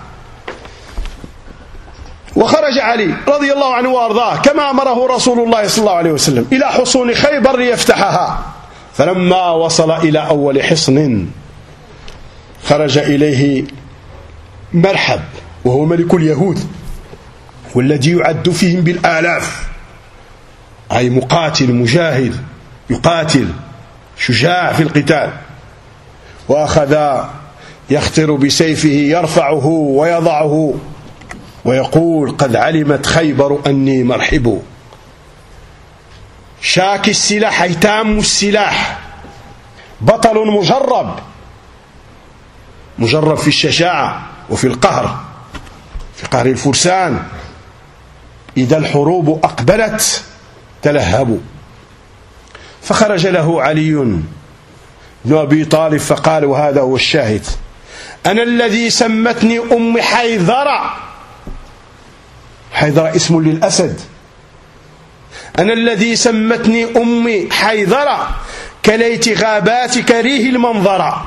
وخرج علي رضي الله عنه وارضاه كما امره رسول الله صلى الله عليه وسلم الى حصون خيبر ليفتحها. فلما وصل إلى أول حصن خرج إليه مرحب وهو ملك اليهود والذي يعد فيهم بالآلاف, أي مقاتل مجاهد يقاتل شجاع في القتال, وأخذ يختر بسيفه يرفعه ويضعه ويقول قد علمت خيبر أني مرحب. شاكي السلاح أي تام السلاح, بطل مجرب, مجرب في الشجاعة وفي القهر, في قهر الفرسان. إذا الحروب أقبلت تلهبوا. فخرج له علي بن أبي طالب فقال, وهذا هو الشاهد, أنا الذي سمتني أم حيدرة, حيدرة اسم للأسد, أنا الذي سمتني أمي حيدرة كليت غابات كريه المنظر,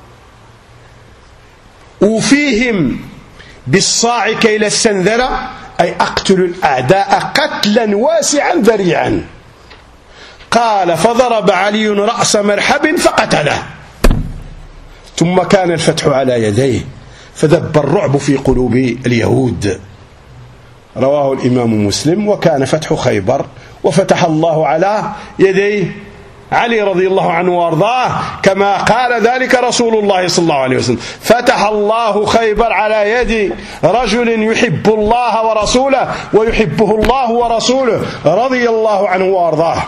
وفيهم بالصاع كيل السنذرة, أي أقتل الأعداء قتلا واسعا ذريعا. قال فضرب علي رأس مرحب فقتله, ثم كان الفتح على يديه فدب الرعب في قلوب اليهود. رواه الإمام مسلم. وكان فتح خيبر وفتح الله على يدي علي رضي الله عنه وارضاه كما قال ذلك رسول الله صلى الله عليه وسلم فتح الله خيبر على يد رجل يحب الله ورسوله ويحبه الله ورسوله رضي الله عنه وارضاه.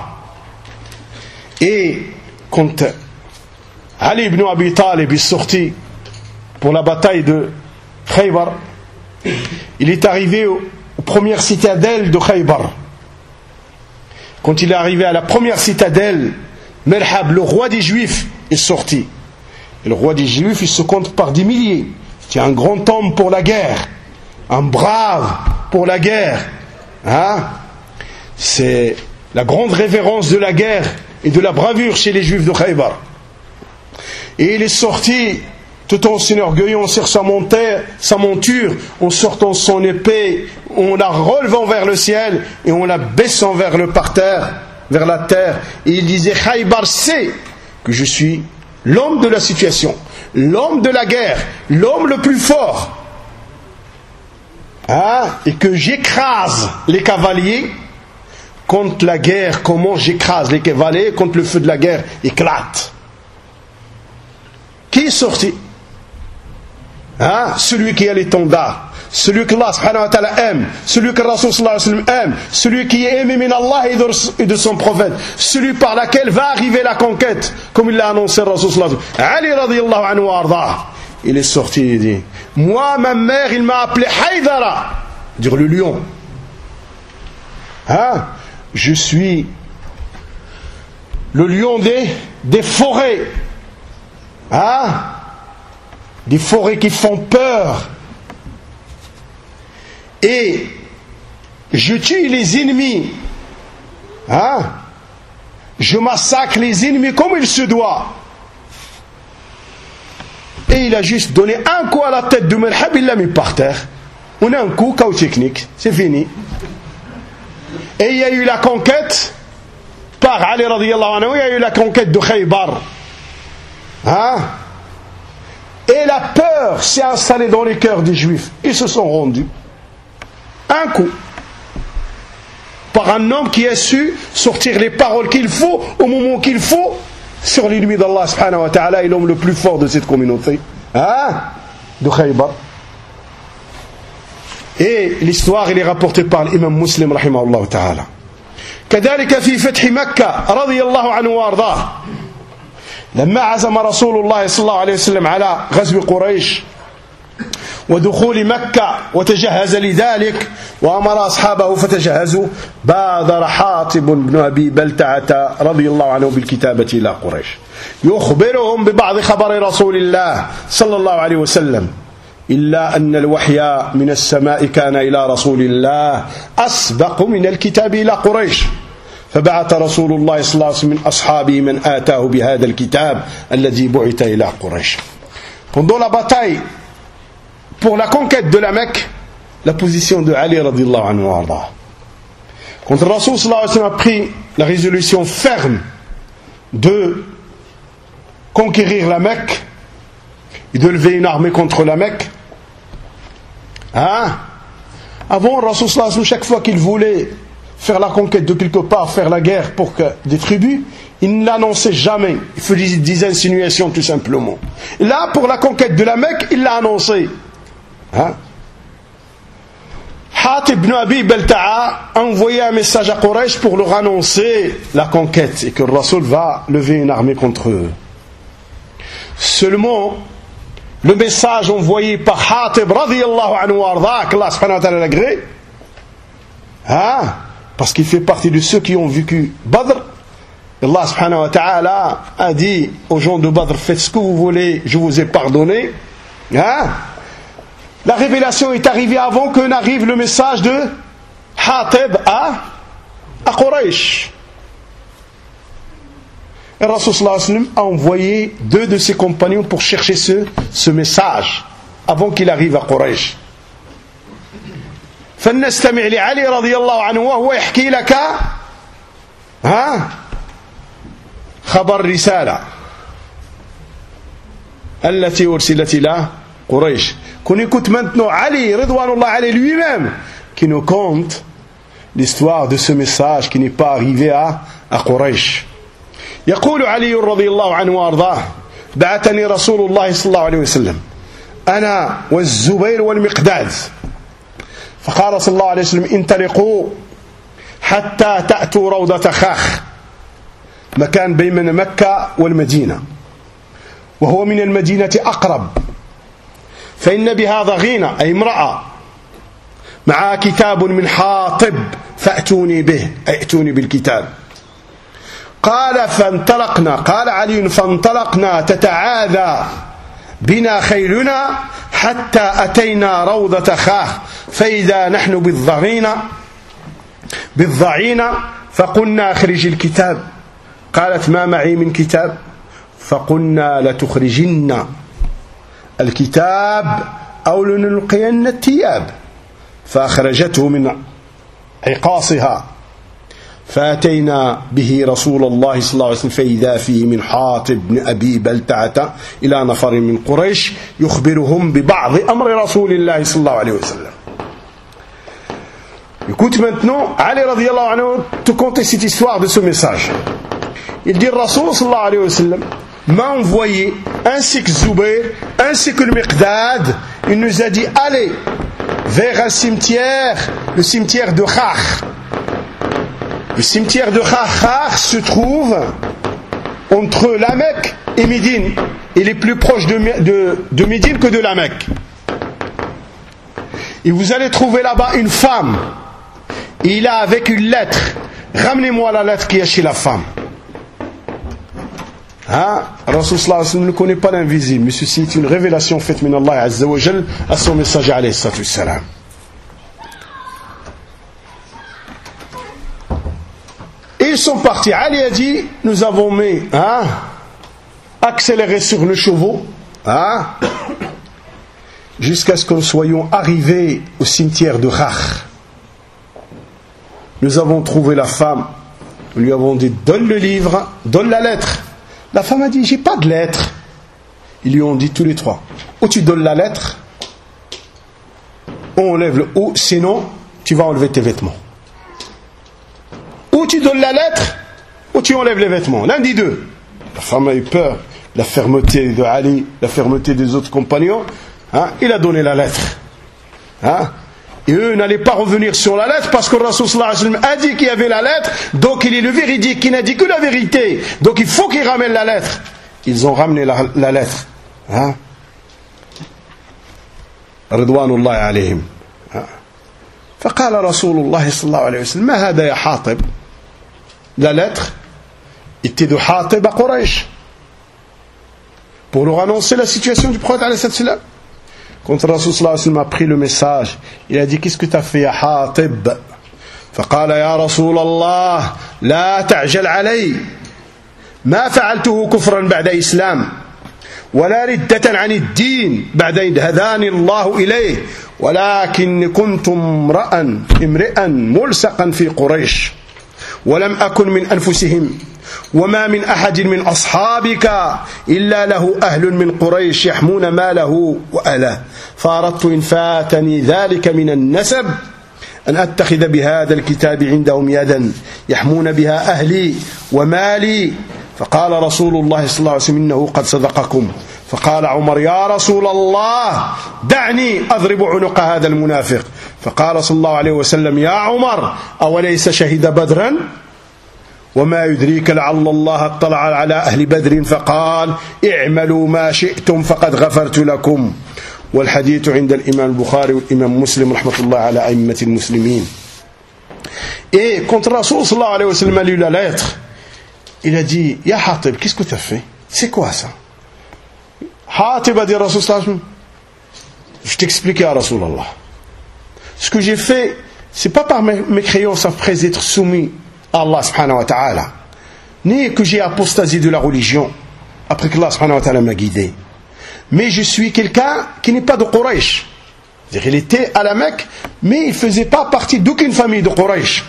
Et quand Ali ibn Abi Talib est sorti pour la bataille de Khaybar, il est arrivé aux premières citadelles de Khaybar. Quand il est arrivé à la première citadelle, Merhab, le roi des Juifs, est sorti. Et le roi des Juifs, il se compte par des milliers. C'est un grand homme pour la guerre, un brave pour la guerre. Hein? C'est la grande révérence de la guerre et de la bravoure chez les Juifs de Khaybar. Et il est sorti tout en s'enorgueillant sur sa, monture, sa monture, en sortant son épée, en la relevant vers le ciel et en la baissant vers le parterre, vers la terre. Et il disait: Khaybar sait que je suis l'homme de la situation, l'homme de la guerre, l'homme le plus fort, hein? Et que j'écrase les cavaliers. Quand la guerre commence, j'écrase les cavaliers, quand le feu de la guerre éclate. Qui est sorti? Hein? Celui qui a l'étendard, celui que Allah subhanahu wa ta'ala aime, celui que Rasul sallallahu alayhi wa sallam aime, celui qui est aimé min Allah et de son prophète, celui par lequel va arriver la conquête, comme il l'a annoncé Rasul sallallahu alayhi wa sallam. Ali radiyallahu anhu wa ardah, il est sorti et il dit: moi, ma mère, il m'a appelé Haydara, dire le lion. Hein? Je suis le lion des, des forêts. Hein? Des forêts qui font peur. Et je tue les ennemis. Hein? Je massacre les ennemis comme il se doit. Et il a juste donné un coup à la tête de Merhab, il l'a mis par terre. On a un coup, chaos technique, c'est fini. Et il y a eu la conquête par Ali radiyallahu anhu, il y a eu la conquête de Khaybar. Hein? Et la peur s'est installée dans les cœurs des Juifs. Ils se sont rendus. Un coup. Par un homme qui a su sortir les paroles qu'il faut au moment qu'il faut sur l'ennemi d'Allah subhanahu wa ta'ala et l'homme le plus fort de cette communauté. Hein? De Khaybar. Et l'histoire elle est rapportée par l'imam Muslim rahimahullah ta'ala. كذلك في فتح مكة رضي الله عنه وارضاه لما عزم رسول الله صلى الله عليه وسلم على غزو قريش ودخول مكة وتجهز لذلك وأمر أصحابه فتجهزوا بادر حاطب بن أبي بلتعة رضي الله عنه بالكتابة إلى قريش يخبرهم ببعض خبر رسول الله صلى الله عليه وسلم إلا أن الوحي من السماء كان إلى رسول الله أسبق من الكتاب إلى قريش فبعث رسول الله صلى الله عليه وسلم من أصحابه من آتاه بهذا الكتاب الذي بعث إلى قريش. Pendant la bataille pour la conquête de la Mecque, la position de Ali radiyallahu anhu warda. Quand le Rasul sallallahu alayhi wa sallam a pris la résolution ferme de conquérir la Mecque et de lever une armée contre la Mecque, hein? Avant, le Rasul sallallahu alayhi wa sallam, chaque fois qu'il voulait faire la conquête de quelque part, faire la guerre pour que des tribus, il ne l'annonçait jamais. Il faisait des insinuations tout simplement. Et là, pour la conquête de la Mecque, il l'a annoncé. Hein? Hatib ibn Abi Balta'a a envoyé un message à Quraysh pour leur annoncer la conquête et que le Rasul va lever une armée contre eux. Seulement, le message envoyé par Hatib radiyallahu anhu warda, qu'Allah subhanahu wa ta'ala l'agrée, hein? Parce qu'il fait partie de ceux qui ont vécu Badr. Allah subhanahu wa ta'ala a dit aux gens de Badr: faites ce que vous voulez, je vous ai pardonné. Hein? La révélation est arrivée avant que n'arrive le message de Hatib à, à Quraysh. Et Rasul sallallahu alayhi wa sallam a envoyé deux de ses compagnons pour chercher ce, ce message avant qu'il arrive à Quraysh. فلنستمع لعلي رضي الله عنه وهو يحكي لك ها خبر رسالة التي أرسلت إلى قريش. Qu'on écoute maintenant Ali, Ridwanullah Ali lui-même, qui nous compte l'histoire de ce message qui n'est pas arrivé à, à Quraysh. يقول علي رضي الله عنه وأرضاه بعثني رسول الله صلى الله عليه وسلم أنا والزبير والمقداد فقال صلى الله عليه وسلم انطلقوا حتى تأتوا روضة خاخ مكان بين مكة والمدينة وهو من المدينة أقرب فإن بها ضغينة أي امرأة مع كتاب من حاطب فأتوني به ائتوني بالكتاب قال فانطلقنا قال علي فانطلقنا تتعاذى بنا خيلنا حتى أتينا روضة خاخ فإذا نحن بالضغينة بالضعينة فقلنا اخرج الكتاب قالت ما معي من كتاب فقلنا لتخرجن الكتاب أو لنلقين الثياب فأخرجته من عقاصها فأتينا به رسول الله صلى الله عليه وسلم فإذا فيه من حاطب بن أبي بلتعة إلى نفر من قريش يخبرهم ببعض أمر رسول الله صلى الله عليه وسلم. Écoute maintenant, Ali radiallahu anhu te conter cette histoire de ce message. Il dit, Rasul sallallahu alayhi wa sallam m'a envoyé, ainsi que Zubayr, ainsi que le Miqdad, il nous a dit, allez vers un cimetière, le cimetière de Khakh. Le cimetière de Khakh se trouve entre la Mecque et Médine. Il est plus proche de, de, de Médine que de la Mecque. Et vous allez trouver là-bas une femme. Il a avec une lettre. Ramenez-moi la lettre qui est chez la femme. Hein? Rasul sallallahu alayhi wa sallam ne connaît pas l'invisible, mais ceci est une révélation faite min Allah azza wa jal à son messager alayhi salatu wassalam. Et ils sont partis. Ali a dit, nous avons mis, hein, accéléré sur le chevaux, hein, jusqu'à ce que nous soyons arrivés au cimetière de Khakh. Nous avons trouvé la femme. Nous lui avons dit, donne le livre, donne la lettre. La femme a dit, j'ai pas de lettre. Ils lui ont dit tous les trois, ou tu donnes la lettre, on enlève le ou, sinon tu vas enlever tes vêtements. Ou tu donnes la lettre, ou tu enlèves les vêtements. L'un des deux. La femme a eu peur. La fermeté de Ali, la fermeté des autres compagnons. Hein, il a donné la lettre. Hein, et eux n'allaient pas revenir sur la lettre parce que le Rasul sallallahu alayhi wa sallam a dit qu'il y avait la lettre, donc il est le véridique qui n'a dit que la vérité. Donc il faut qu'il ramène la lettre. Ils ont ramené la, la lettre. Hein, Ridwanullahi alayhim. فقال رسول الله صلى الله عليه وسلم ما هذا يا حاطب. La lettre était de Hatib à Quraysh pour leur annoncer la situation du prophète alayhi salam. Quand le Rasul sallallahu alayhi wa sallam a pris le message, il a dit, qu'est-ce que tu as fait ya Hatib? فقال يا رسول الله لا تعجل علي ما فعلته كفرا بعد إسلام ولا ردة عن الدين بعد إذ هداني الله إليه ولكن كنت امرأ امرئا ملصقا في قريش ولم أكن من أنفسهم وما من أحد من أصحابك إلا له أهل من قريش يحمون ماله وأله فأردت إن فاتني ذلك من النسب أن أتخذ بهذا الكتاب عندهم يدا يحمون بها أهلي ومالي فقال رسول الله صلى الله عليه وسلم إنه قد صدقكم فقال عمر يا رسول الله دعني أضرب عنق هذا المنافق فقال صلى الله عليه وسلم يا عمر أوليس شهد بدرا وما يدريك لعل الله اطلع على أهل بدر فقال اعملوا ما شئتم فقد غفرت لكم والحديث عند الإمام البخاري والإمام مسلم رحمة الله على أئمة المسلمين. Et quand Rasul sallallahu alayhi wa sallam a lu la lettre, il a dit Ya Hatib, qu'est-ce que tu as fait? C'est quoi ça? Hatib a dit Rasul sallallahu alayhi wa sallam, je t'explique à Rasulallah. Ce que j'ai fait, c'est pas par mes, mes créances après être soumis à Allah subhanahu wa ta'ala, ni que j'ai apostasié de la religion après que Allah subhanahu wa ta'ala m'a guidé. Mais je suis quelqu'un qui n'est pas de Quraysh. C'est-à-dire, il était à la Mecque, mais il ne faisait pas partie d'aucune famille de Quraysh.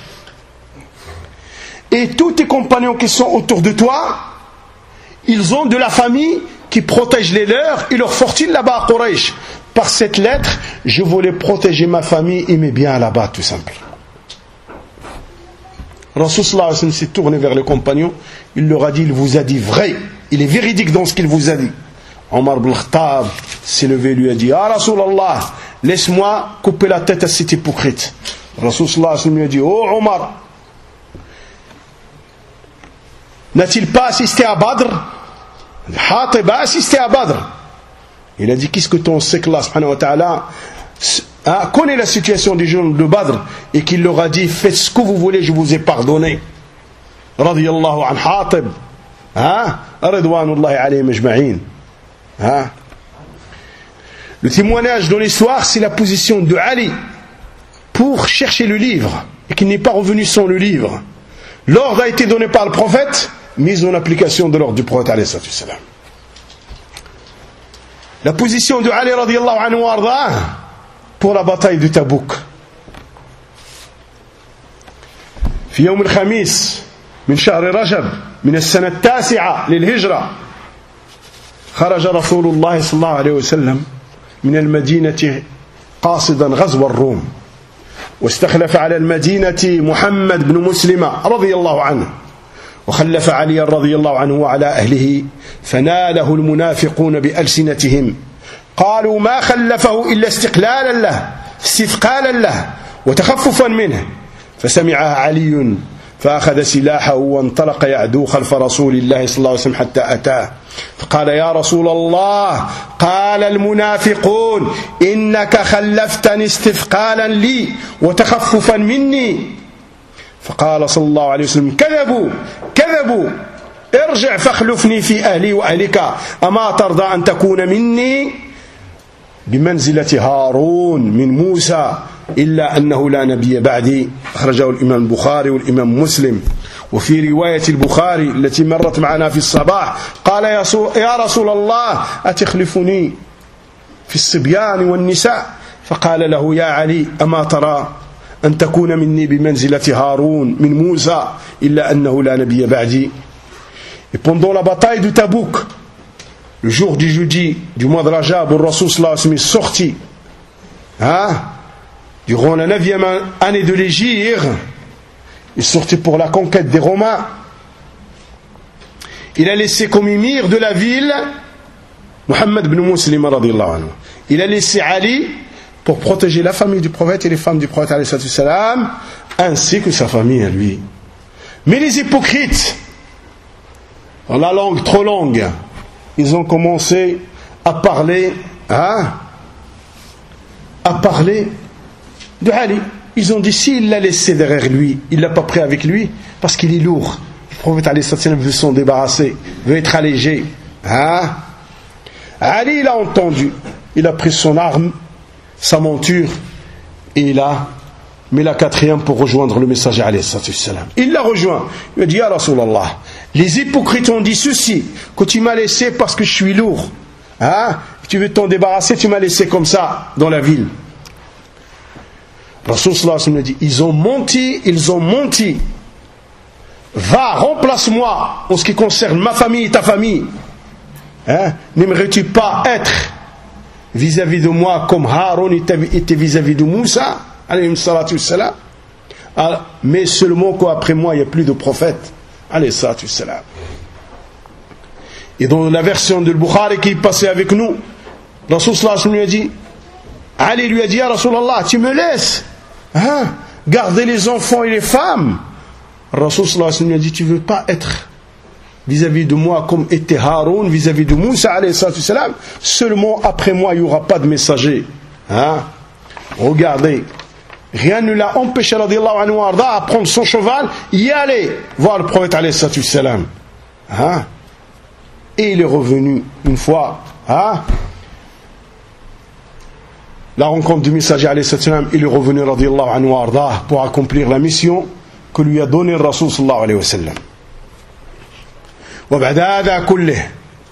Et tous tes compagnons qui sont autour de toi, ils ont de la famille qui protège les leurs et leur fortune là-bas à Quraysh. Par cette lettre, je voulais protéger ma famille et mes biens là-bas, tout simplement. Rasul sallallahu alayhi wa sallam s'est tourné vers les compagnons, il leur a dit, il vous a dit vrai, il est véridique dans ce qu'il vous a dit. Omar ibn Khattab s'est levé et lui a dit, ah Rasulallah, laisse-moi couper la tête à cet hypocrite. Rasul sallallahu alayhi wa sallam lui a dit, oh Omar, n'a-t-il pas assisté à Badr? Hatib a assisté à Badr. Il a dit, qu'est-ce que ton sait que Allah subhanahu wa ta'ala hein, connaît la situation des gens de Badr et qu'il leur a dit, faites ce que vous voulez, je vous ai pardonné. Radiyallahu an Hatib. Hein? Ridwanullahi alayhim ajma'in. Hein? Le témoignage dans l'histoire, c'est la position de Ali pour chercher le livre et qu'il n'est pas revenu sans le livre. L'ordre a été donné par le prophète, mise en application de l'ordre du prophète alayhi salatu wassalam. La position de Ali radiyallahu anhu warda pour la bataille de Tabouk. في يوم الخميس من شهر رجب من السنة التاسعة للهجرة خرج رسول الله صلى الله عليه وسلم من المدينة قاصدا غزو الروم واستخلف على المدينة محمد بن مسلمة رضي الله عنه وخلف علي رضي الله عنه وعلى أهله فناله المنافقون بألسنتهم قالوا ما خلفه إلا استقلالا له استثقالا له وتخففا منه فسمعها علي فأخذ سلاحه وانطلق يعدو خلف رسول الله صلى الله عليه وسلم حتى أتاه فقال يا رسول الله قال المنافقون إنك خلفتني استثقالا لي وتخففا مني فقال صلى الله عليه وسلم كذبوا كذبوا ارجع فاخلفني في أهلي وأهلك أما ترضى أن تكون مني بمنزلة هارون من موسى إلا أنه لا نبي بعدي. أخرجه الإمام البخاري والإمام مسلم. وفي رواية البخاري التي مرت معنا في الصباح قال يا رسول الله أتخلفني في الصبيان والنساء فقال له يا علي أما ترى أن تكون مني بمنزلة هارون من موسى إلا أنه لا نبي بعدي. Et pendant la bataille de Tabouk, le jour du jeudi du mois de Rajab, où le Rasul sallallahu alayhi wa sallam est sorti, hein, durant la neuvième année de l'Hégire, il est sorti pour la conquête des Romains. Il a laissé comme émir de la ville Muhammad ibn Muslim radiyallahu anhu. Il a laissé Ali pour protéger la famille du prophète et les femmes du prophète alayhi salatu wassalam, ainsi que sa famille à lui. Mais les hypocrites, dans la langue trop longue, ils ont commencé à parler, hein, à parler de Ali. Ils ont dit, s'il l'a laissé derrière lui, il ne l'a pas pris avec lui, parce qu'il est lourd. Le prophète alayhi salatu wassalam veut s'en débarrasser, veut être allégé. Hein? Ali, il a entendu, il a pris son arme, sa monture, et il a mis la quatrième pour rejoindre le messager alayhi salatu wassalam. Il l'a rejoint. Il a dit, ya Rasulallah, les hypocrites ont dit ceci, que tu m'as laissé parce que je suis lourd. Hein? Tu veux t'en débarrasser, tu m'as laissé comme ça dans la ville. Rasul sallallahu alayhi wa sallam a dit, ils ont menti, ils ont menti. Va, remplace-moi en ce qui concerne ma famille et ta famille. Hein? N'aimerais-tu pas être vis-à-vis de moi comme Haroun était vis-à-vis de Moussa alayhi salatu wassalam? Mais seulement qu'après moi il n'y a plus de prophète alayhi salatu wassalam. Et dans la version de Bukhari qui est passée avec nous, Rasul sallallahu alayhi wa sallam lui a dit, Ali lui a dit, ya Rasulallah, tu me laisses hein, garder les enfants et les femmes. Rasul sallallahu alayhi wa sallam lui a dit, tu ne veux pas être vis-à-vis de moi comme était Haroun vis-à-vis de Moussa alayhi salatu wassalam? Seulement après moi il n'y aura pas de messager. Hein? Regardez, rien ne l'a empêché radiyallahu anhu arda à prendre son cheval, y aller voir le prophète alayhi salatu wassalam. Hein? Et il est revenu une fois. Hein? La rencontre du messager alayhi salatu wassalam, il est revenu radiyallahu anhu arda pour accomplir la mission que lui a donné le Rasul sallallahu alayhi wa sallam. وبعد هذا كله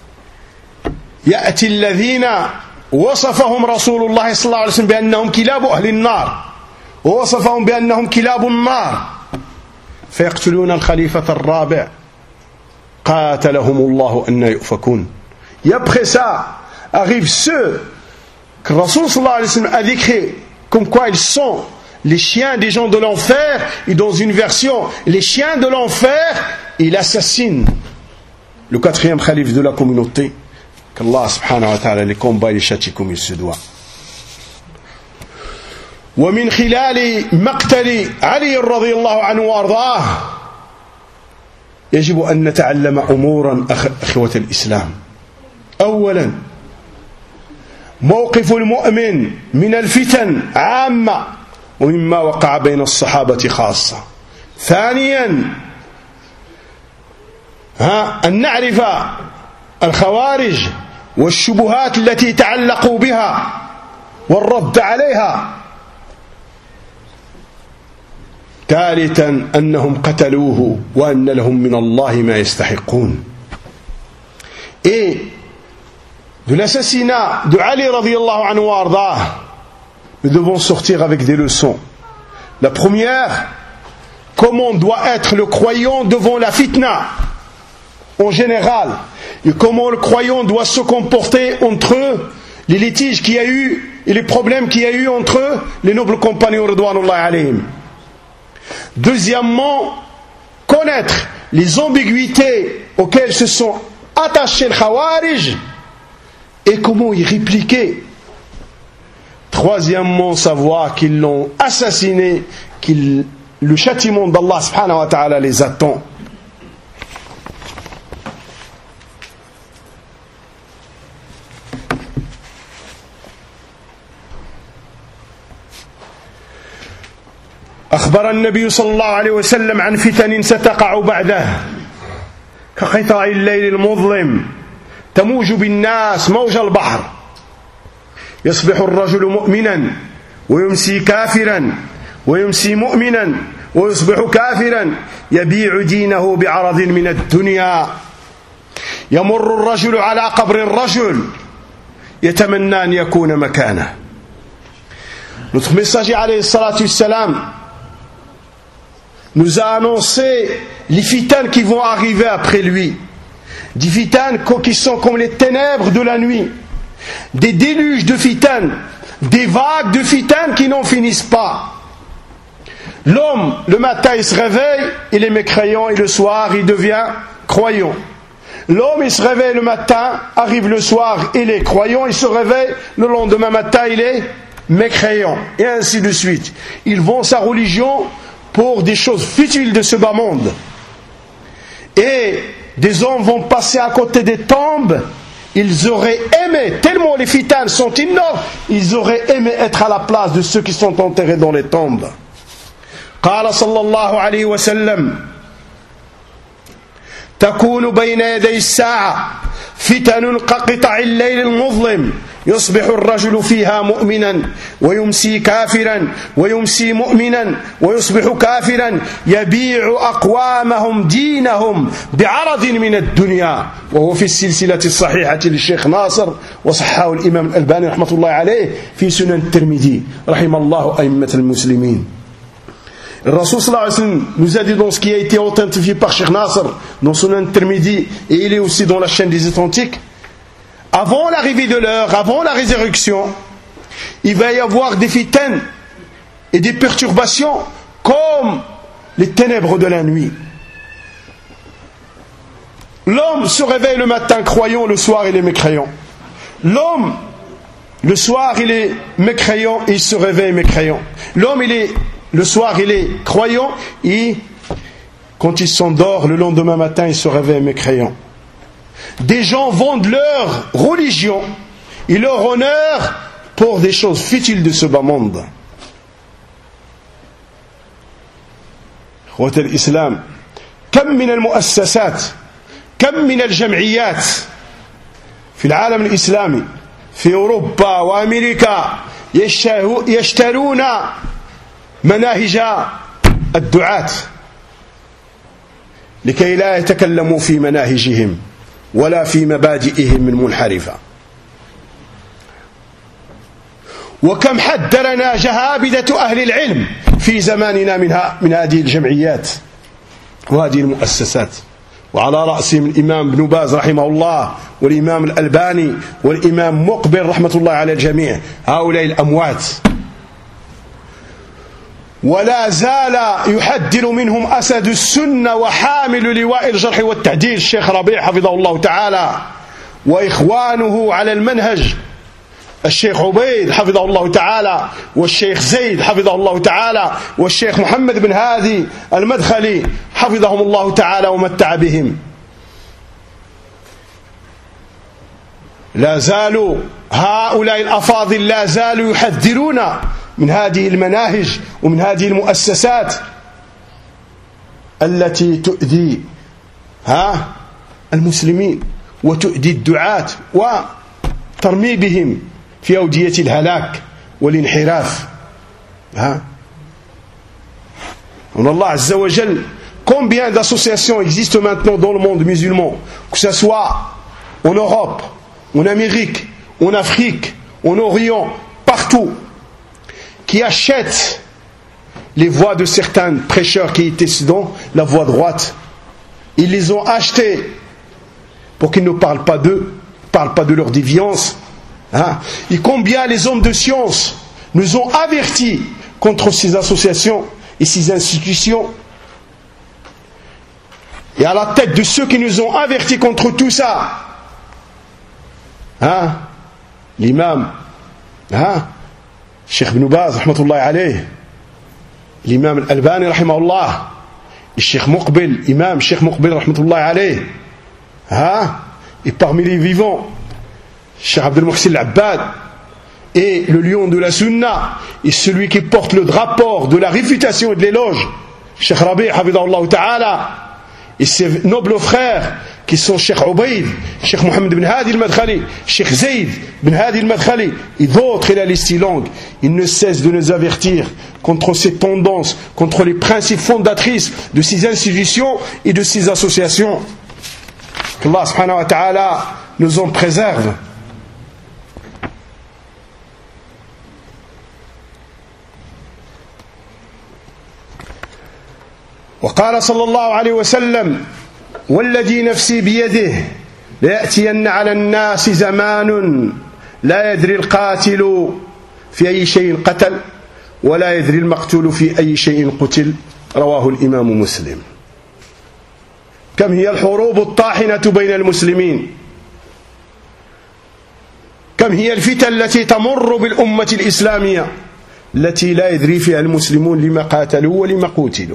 يأتي الذين وصفهم رسول الله صلى الله عليه وسلم بأنهم كلاب أهل النار ووصفهم بأنهم كلاب النار فيقتلون الخليفة الرابع قاتلهم الله أن يؤفكون. Et après ça arrivent ceux que Rasul sallallahu alayhi wa sallam a décrit comme quoi ils sont les chiens des gens de l'enfer, et dans une version, les chiens de l'enfer, il assassine le quatrième calife de la communauté. Qu'Allah subhanahu wa ta'ala les combat et les châtie comme il se doit. ومن خلال مقتل علي رضي الله عنه وارضاه يجب أن نتعلم أمورا أخوة الإسلام. أولا موقف المؤمن من الفتن عامة ومما وقع بين الصحابة خاصة. ثانيا ها أن نعرف الخوارج والشبهات التي تعلقوا بها والرد عليها. ثالثا أنهم قتلوه وأن لهم من الله ما يستحقون. Et de l'assassinat de Ali radiyallahu anhu wa ardah, nous devons sortir avec des leçons. La première, comment doit être le croyant devant la fitna en général, et comment le croyant doit se comporter entre les litiges qu'il y a eu et les problèmes qu'il y a eu entre les nobles compagnons ridwanullahi alayhim. Deuxièmement, connaître les ambiguïtés auxquelles se sont attachés les Khawarij et comment y répliquer. Troisièmement, savoir qu'ils l'ont assassiné, que le châtiment d'Allah subhanahu wa ta'ala les attend. أخبر النبي صلى الله عليه وسلم عن فتن ستقع بعده كقطع الليل المظلم تموج بالناس موج البحر يصبح الرجل مؤمنا ويمسي كافرا ويمسي مؤمنا ويصبح كافرا يبيع دينه بعرض من الدنيا يمر الرجل على قبر الرجل يتمنى أن يكون مكانه. Notre messager alayhi salatu wassalam nous a annoncé les fitanes qui vont arriver après lui, des fitanes qui sont comme les ténèbres de la nuit, des déluges de fitanes, des vagues de fitanes qui n'en finissent pas. L'homme, le matin il se réveille, il est mécréant, et le soir il devient croyant. L'homme il se réveille le matin, arrive le soir, il est croyant, il se réveille, le lendemain matin il est mécréant, et ainsi de suite. Ils vont sa religion pour des choses futiles de ce bas monde. Et des hommes vont passer à côté des tombes. Ils auraient aimé, tellement les fitanes sont énormes, ils auraient aimé être à la place de ceux qui sont enterrés dans les tombes. قال صلى الله عليه وسلم تكون بين يدي الساعة فتن كقطع الليل المظلم يصبح الرجل فيها مؤمنا ويمسي كافرا ويمسي مؤمنا ويصبح كافرا يبيع أقوامهم دينهم بعرض من الدنيا وهو في السلسلة الصحيحة للشيخ ناصر وصححه الإمام الألباني رحمة الله عليه في سنن الترمذي رحم الله أئمة المسلمين. Le Rasul sallallahu alayhi wa sallam nous a dit dans ce qui a été authentifié par Cheikh Nasr dans Sunan Tirmidhi, et il est aussi dans la chaîne des authentiques, avant l'arrivée de l'heure, avant la résurrection, il va y avoir des fitanes et des perturbations comme les ténèbres de la nuit. L'homme se réveille le matin croyant, le soir il est mécréant. L'homme, le soir il est mécréant et il se réveille mécréant. L'homme il est Le soir, il est croyant, et quand il s'endort, le lendemain matin, il se réveille mécréant. Des gens vendent leur religion et leur honneur pour des choses futiles de ce bas monde. إخوة الإسلام، كم من المؤسسات، كم من الجمعيات في العالم الإسلامي في أوروبا وأمريكا يشترون مناهج الدعاة لكي لا يتكلموا في مناهجهم ولا في مبادئهم المنحرفة. وكم حذرنا جهابذة أهل العلم في زماننا منها من هذه الجمعيات وهذه المؤسسات، وعلى رأسهم الإمام ابن باز رحمه الله والإمام الألباني والإمام مقبل رحمة الله على الجميع، هؤلاء الأموات. ولا زال يحذر منهم أسد السنة وحامل لواء الجرح والتعديل الشيخ ربيع حفظه الله تعالى وإخوانه على المنهج الشيخ عبيد حفظه الله تعالى والشيخ زيد حفظه الله تعالى والشيخ محمد بن هادي المدخلي حفظهم الله تعالى ومتع بهم. لا زالوا هؤلاء الأفاضل لا زالوا يحذرون من هذه المناهج ومن هذه المؤسسات التي تؤذي ها المسلمين وتؤذي الدعاة وترمي بهم في أودية الهلاك والانحراف. ها On Allah Azza wa Jal, combien d'associations existent maintenant dans le monde musulman, que ce soit en Europe, en Amérique, en Afrique, en Orient, partout, qui achètent les voix de certains prêcheurs qui étaient dans la voie droite. Ils les ont achetés pour qu'ils ne parlent pas d'eux, ne parlent pas de leur déviance. Hein? Et combien les hommes de science nous ont avertis contre ces associations et ces institutions. Et à la tête de ceux qui nous ont avertis contre tout ça, hein? L'imam, hein? Cheikh Ibn Baz, rahmatullahi alayh, l'imam Al-Albani, rahimahullah, le Cheikh Muqbil, imam Cheikh Muqbil, rahmatullahi alayh, hein? Et parmi les vivants, Cheikh Abdel Muhsin Al-Abbad, et le lion de la Sunna, et celui qui porte le drapeau de la réfutation et de l'éloge, Cheikh Rabi' Hafidahullah Ta'ala, et ses nobles frères qui sont Cheikh Ubayd, Cheikh Mohammed bin Hadi al-Madkhali, Cheikh Zayd bin Hadi al-Madkhali et d'autres, et la liste est longue. Ils ne cessent de nous avertir contre ces tendances, contre les principes fondatrices de ces institutions et de ces associations. Qu'Allah subhanahu wa ta'ala nous en préserve. وقال صلى الله عليه وسلم والذي نفسي بيده ليأتين على الناس زمان لا يدري القاتل في أي شيء قتل ولا يدري المقتول في أي شيء قتل رواه الإمام مسلم. كم هي الحروب الطاحنة بين المسلمين، كم هي الفتن التي تمر بالأمة الإسلامية التي لا يدري فيها المسلمون لما قاتلوا ولما قتلوا.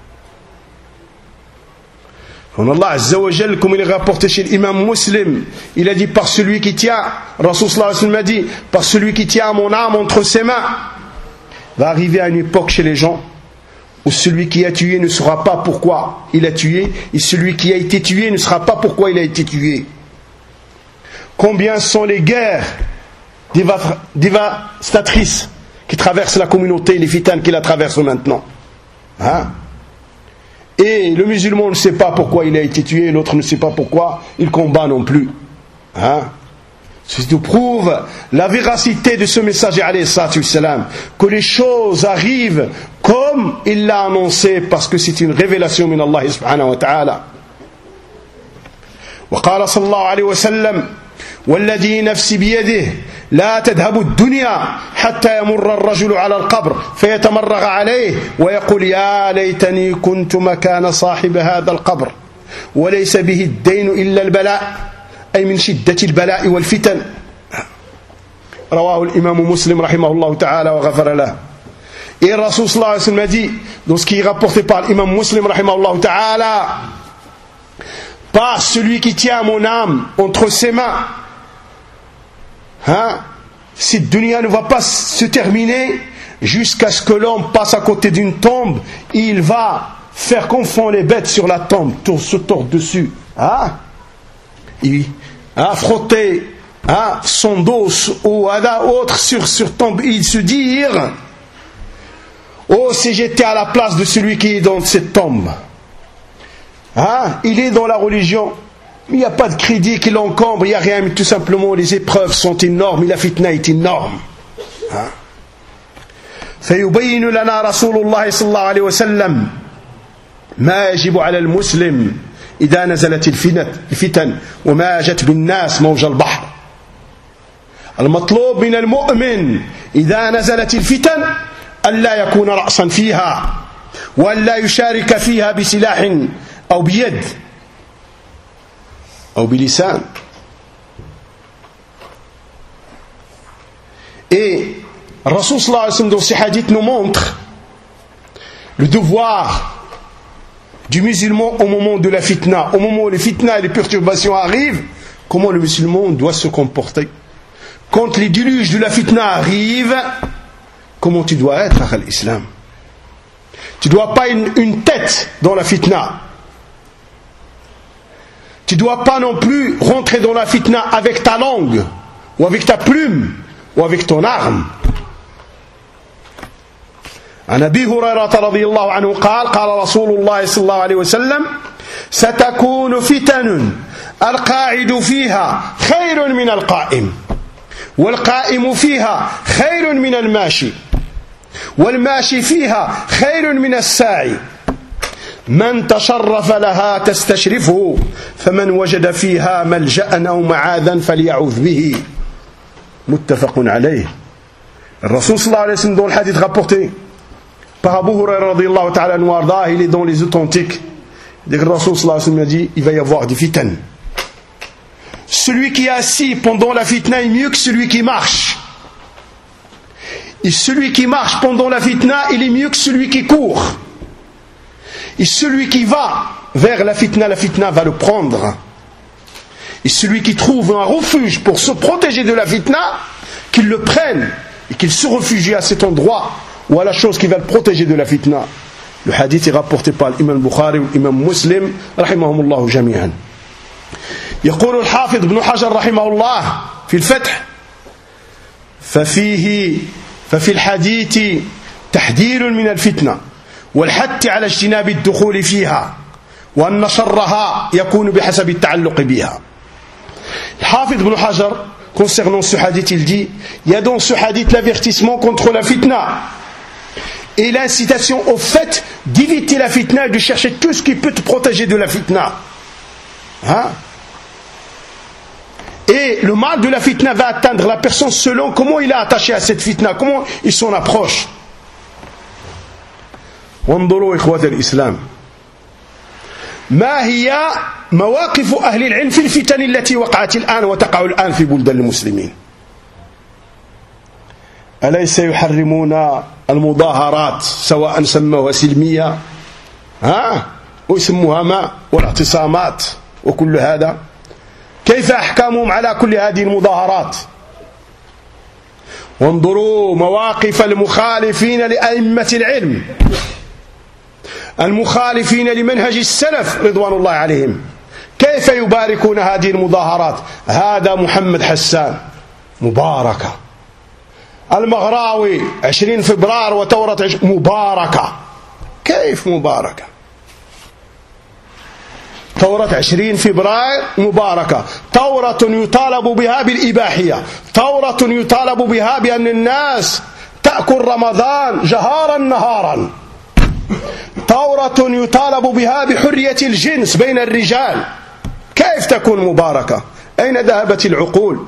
Allah Azza wa Jal, comme il est rapporté chez l'imam Muslim, il a dit par celui qui tient, Rasul sallallahu alayhi wa sallam a dit, par celui qui tient mon âme entre ses mains, va arriver à une époque chez les gens où celui qui a tué ne saura pas pourquoi il a tué, et celui qui a été tué ne saura pas pourquoi il a été tué. Combien sont les guerres dévastatrices qui traversent la communauté, les fitanes qui la traversent maintenant, hein? Et le musulman ne sait pas pourquoi il a été tué, l'autre ne sait pas pourquoi il combat non plus. Hein? Ceci nous prouve la véracité de ce messager, alayhi salatu wassalam, que les choses arrivent comme il l'a annoncé, parce que c'est une révélation min Allah subhanahu wa ta'ala. وقال صلى الله عليه وسلم والذي نفسي بيده لا تذهب الدنيا حتى يمر الرجل على القبر فيتمرغ عليه ويقول يا ليتني كنت مكان صاحب هذا القبر وليس به الدين إلا البلاء، أي من شدة البلاء والفتن. رواه الإمام مسلم رحمه الله تعالى وغفر له. Et Rasul sallallahu alayhi wa sallam a dit, dans ce qui est rapporté par l'imam Muslim رحمه الله تعالى, par celui qui tient mon âme entre ses mains, hein, cette dunya ne va pas se terminer jusqu'à ce que l'homme passe à côté d'une tombe, et il va faire confondre les bêtes sur la tombe, se tordre dessus, hein, et hein, frotter hein, son dos ou à la autre sur, sur tombe, et se dire oh, si j'étais à la place de celui qui est dans cette tombe. Hein? Il est dans la religion, il n'y a pas de crédit qui l'encombre, il n'y a rien, mais tout simplement les épreuves sont énormes et la fitna est énorme. Hein? فيبين لنا رسول الله صلى الله عليه وسلم ما يجب على المسلم إذا نزلت الفتن وما جت بالناس موج البحر. المطلوب من المؤمن إذا نزلت الفتن ألا يكون رأسا فيها وألا يشارك فيها بسلاح أو بيد أو بلسان. Et Rasul sallallahu alayhi wa sallam dans ces hadiths nous montre le devoir du musulman au moment de la fitna, au moment où les fitna et les perturbations arrivent, comment le musulman doit se comporter. Quand les déluges de la fitna arrivent, comment tu dois être à l'islam. Tu ne dois pas une, une tête dans la fitna. Tu ne dois pas non plus rentrer dans la fitna avec ta langue, ou avec ta plume, ou avec ton arme. عن أبي هريرة رضي الله عنه قال قال رسول الله صلى الله عليه وسلم ستكون فتن القاعد فيها خير من القائم والقائم فيها خير من الماشي والماشي فيها خير من الساعي من تشرف لها تستشرفه فمن وجد فيها ملجأ أو معاذا فليعوذ به متفق عليه. الرسول صلى الله عليه وسلم dans le hadith rapporté par Abu Hurairah radiyallahu ta'ala anhu warda, il est dans les authentiques. Dès que le Rasul sallallahu alayhi wa sallam a dit il va y avoir des fitan. Celui qui est assis pendant la fitna est mieux que celui qui marche. Et celui qui marche pendant la fitna, il est mieux que celui qui court. Et celui qui va vers la fitna, la fitna va le prendre. Et celui qui trouve un refuge pour se protéger de la fitna, qu'il le prenne et qu'il se réfugie à cet endroit ou à la chose qui va le protéger de la fitna. Le hadith est rapporté par l'imam Bukhari ou l'imam Muslim رحمهم الله جميعا. يقول الحافظ ابن حجر رحمه الله في الفتح ففيه ففي الحديث تحذير من الفتنة والحث على اجتناب الدخول فيها وأن شرها يكون بحسب التعلق بها. الحافظ ابن حجر concernant ce hadith il dit il y a dans ce hadith l'avertissement contre la fitna et l'incitation au fait d'éviter la fitna et de chercher tout ce qui peut te protéger de la fitna. Hein? Et le mal de la fitna va atteindre la personne selon comment il est attaché à cette fitna, comment il s'en approche. وانظروا إخوة الإسلام ما هي مواقف أهل العلم في الفتن التي وقعت الآن وتقع الآن في بلدان المسلمين. أليس يحرمون المظاهرات سواء سموها سلمية ها ويسموها ما والاعتصامات وكل هذا؟ كيف أحكامهم على كل هذه المظاهرات؟ وانظروا مواقف المخالفين لأئمة العلم المخالفين لمنهج السلف رضوان الله عليهم كيف يباركون هذه المظاهرات. هذا محمد حسان مباركة، المغراوي عشرين فبراير وثورة عش... مباركة. كيف مباركة؟ ثورة عشرين فبراير مباركة، ثورة يطالب بها بالإباحية، ثورة يطالب بها بأن الناس تأكل رمضان جهارا نهارا، ثورة يطالب بها بحرية الجنس بين الرجال. كيف تكون مباركة؟ أين ذهبت العقول؟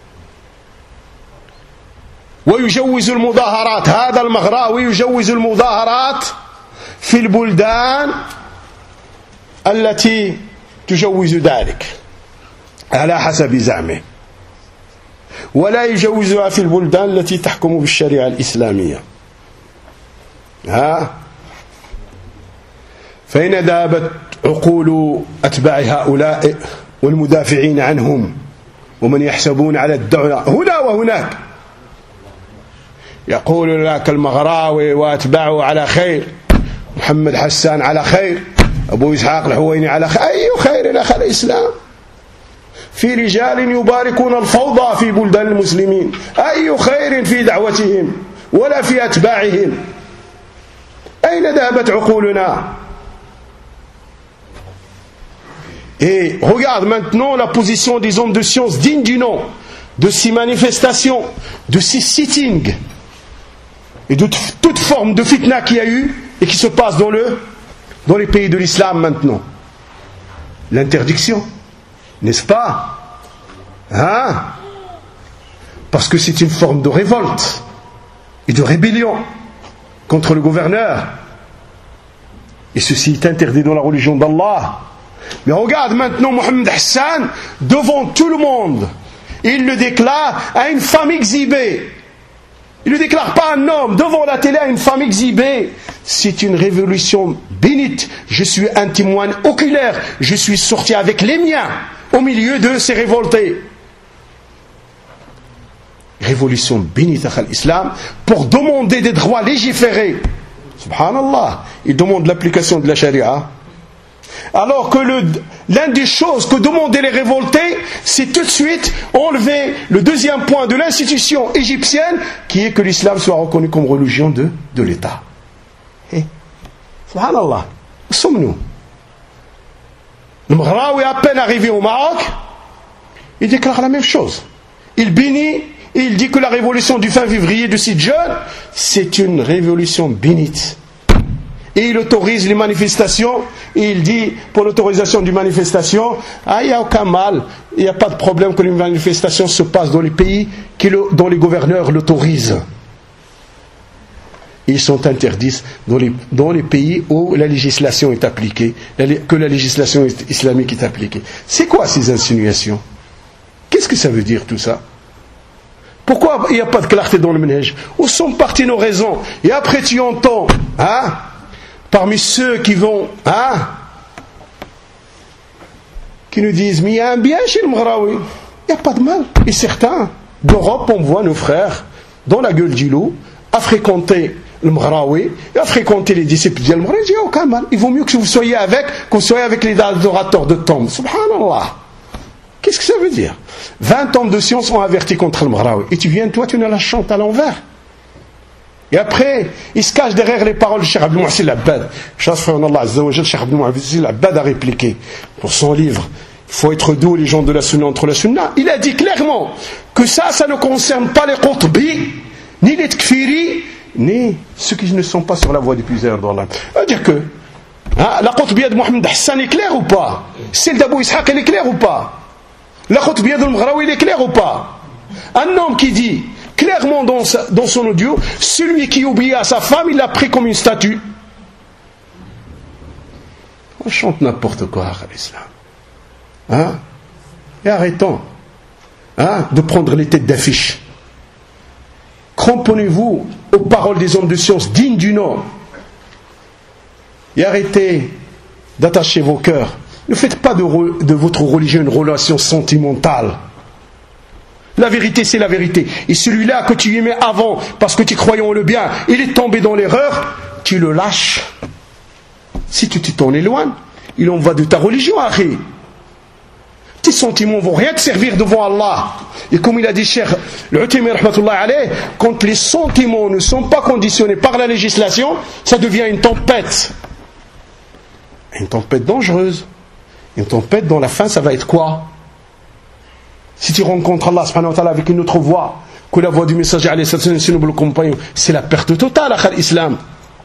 ويجوز المظاهرات، هذا المغراوي يجوز المظاهرات في البلدان التي تجوز ذلك على حسب زعمه، ولا يجوزها في البلدان التي تحكم بالشريعة الإسلامية. ها فإن ذهبت عقول أتباع هؤلاء والمدافعين عنهم ومن يحسبون على الدولة هنا وهناك؟ يقول لك المغراوي وأتباعه على خير، محمد حسان على خير، أبو إسحاق الحويني على خير. أي خير يا أخي الإسلام؟ في رجال يباركون الفوضى في بلدان المسلمين، أي خير في دعوتهم ولا في أتباعهم؟ أين ذهبت عقولنا؟ Et regarde maintenant la position des hommes de science dignes du nom, de ces manifestations, de ces sittings et de toute forme de fitna qu'il y a eu et qui se passe dans, le, dans les pays de l'islam maintenant. L'interdiction, n'est-ce pas? Hein? Parce que c'est une forme de révolte et de rébellion. contre le gouverneur. Et ceci est interdit dans la religion d'Allah. Mais regarde maintenant Mohamed Hassan devant tout le monde. Il le déclare à une femme exhibée. Il ne déclare pas un homme devant la télé à une femme exhibée. C'est une révolution bénite. Je suis un témoin oculaire. Je suis sorti avec les miens au milieu de ces révoltés. Révolution bénite à l'islam pour demander des droits légiférés. Subhanallah. Il demande l'application de la charia. Alors que le, l'une des choses que demandaient les révoltés, c'est tout de suite enlever le deuxième point de l'institution égyptienne, qui est que l'islam soit reconnu comme religion de, de l'État. Et, subhanallah, où sommes-nous? Le Mghraoui, à peine arrivé au Maroc, il déclare la même chose. Il bénit et il dit que la révolution du fin février de Sidjon, c'est une révolution bénite. Et il autorise les manifestations, et il dit, pour l'autorisation d'une manifestation, ah, il n'y a aucun mal, il n'y a pas de problème que les manifestations se passent dans les pays qui le, dont les gouverneurs l'autorisent. Ils sont interdits dans les, dans les pays où la législation est appliquée, que la législation islamique est appliquée. C'est quoi ces insinuations? Qu'est-ce que ça veut dire tout ça? Pourquoi il n'y a pas de clarté dans le manhaj? Où sont parties nos raisons? Et après tu entends, hein, parmi ceux qui vont, hein, qui nous disent, mais il y a un bien chez le Mghraoui, il n'y a pas de mal. Et certains d'Europe, on voit nos frères dans la gueule du loup à fréquenter le Mghraoui et à fréquenter les disciples du Mghraoui. Il n'y a aucun mal. Il vaut mieux que vous soyez avec, que vous soyez avec les adorateurs de tombes. Subhanallah. Qu'est-ce que ça veut dire? vingt hommes de science ont averti contre le Mghraoui. Et tu viens, toi, tu nous la chantes à l'envers. Et après, il se cache derrière les paroles du Cheikh Abdel Mouhsin Abbad. Cheikh Abdel Mouhsin Abbad a répliqué pour son livre. Il faut être doux, les gens de la Sunna entre la Sunna. Il a dit clairement que ça, ça ne concerne pas les Qutbi, ni les Tkfiri, ni ceux qui ne sont pas sur la voie du plusieurs d'Allah. C'est-à-dire que hein, la Qutbiyya de Mohamed Hassan est claire ou pas? Celle d'Abou Ishaq, elle est claire ou pas? La Qutbiyya de Mghraoui, elle est claire ou pas? Un homme qui dit clairement dans, sa, dans son audio, celui qui obéit à sa femme, il l'a pris comme une statue. On chante n'importe quoi à l'islam. Hein? Et arrêtons hein, de prendre les têtes d'affiche. Cramponnez-vous aux paroles des hommes de science dignes du nom. Et arrêtez d'attacher vos cœurs. Ne faites pas de, re, de votre religion une relation sentimentale. La vérité, c'est la vérité. Et celui-là que tu aimais avant, parce que tu croyais en le bien, il est tombé dans l'erreur, tu le lâches. Si tu t'en éloignes, il en va de ta religion, Harry. Tes sentiments ne vont rien te servir devant Allah. Et comme il a dit Cheikh l'Uthaymi rahmatullah alayh, quand les sentiments ne sont pas conditionnés par la législation, ça devient une tempête. Une tempête dangereuse. Une tempête dont la fin, ça va être quoi? Si tu rencontres Allah subhanahu wa ta'ala avec une autre voie que la voie du messager alayhi sallam, c'est le compagnon, c'est la perte totale à l'islam.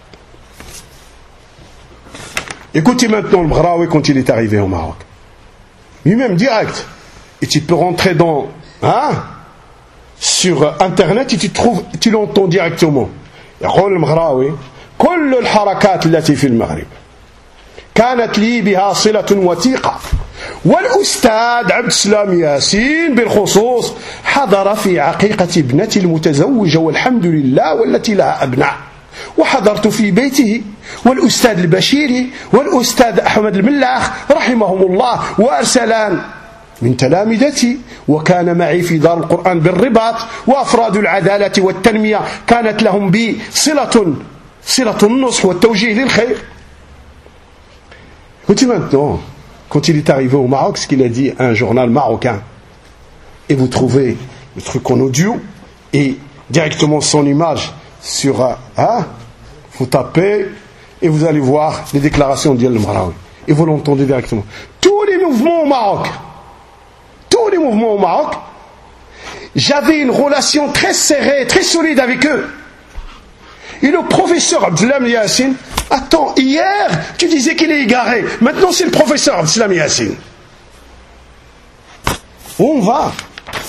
Écoutez maintenant le Mghraoui quand il est arrivé au Maroc. Lui-même direct. Et tu peux rentrer dans, hein, sur internet et tu trouves, tu l'entends directement. يقول المغراوي كل الحركات التي في المغرب كانت لي بها صلة وثيقة والأستاذ عبد السلام ياسين بالخصوص حضر في عقيقة ابنتي المتزوجة والحمد لله والتي لها أبناء وحضرت في بيته والأستاذ البشيري والأستاذ أحمد الملاخ رحمهم الله وأرسلان من تلامذتي وكان معي في دار القرآن بالرباط وأفراد العدالة والتنمية كانت لهم بي صلة صلة النصح والتوجيه للخير. Écoutez maintenant, quand il est arrivé au Maroc, ce qu'il a dit à un journal marocain, et vous trouvez le truc en audio et directement son image sur un, hein, vous tapez et vous allez voir les déclarations d'Yel Mghraoui et vous l'entendez directement. Tous les mouvements au Maroc, tous les mouvements au Maroc, j'avais une relation très serrée, très solide avec eux. Et le professeur Abdeslam Yassine, attends, hier tu disais qu'il est égaré, maintenant c'est le professeur Abdeslam Yassine. Où on va?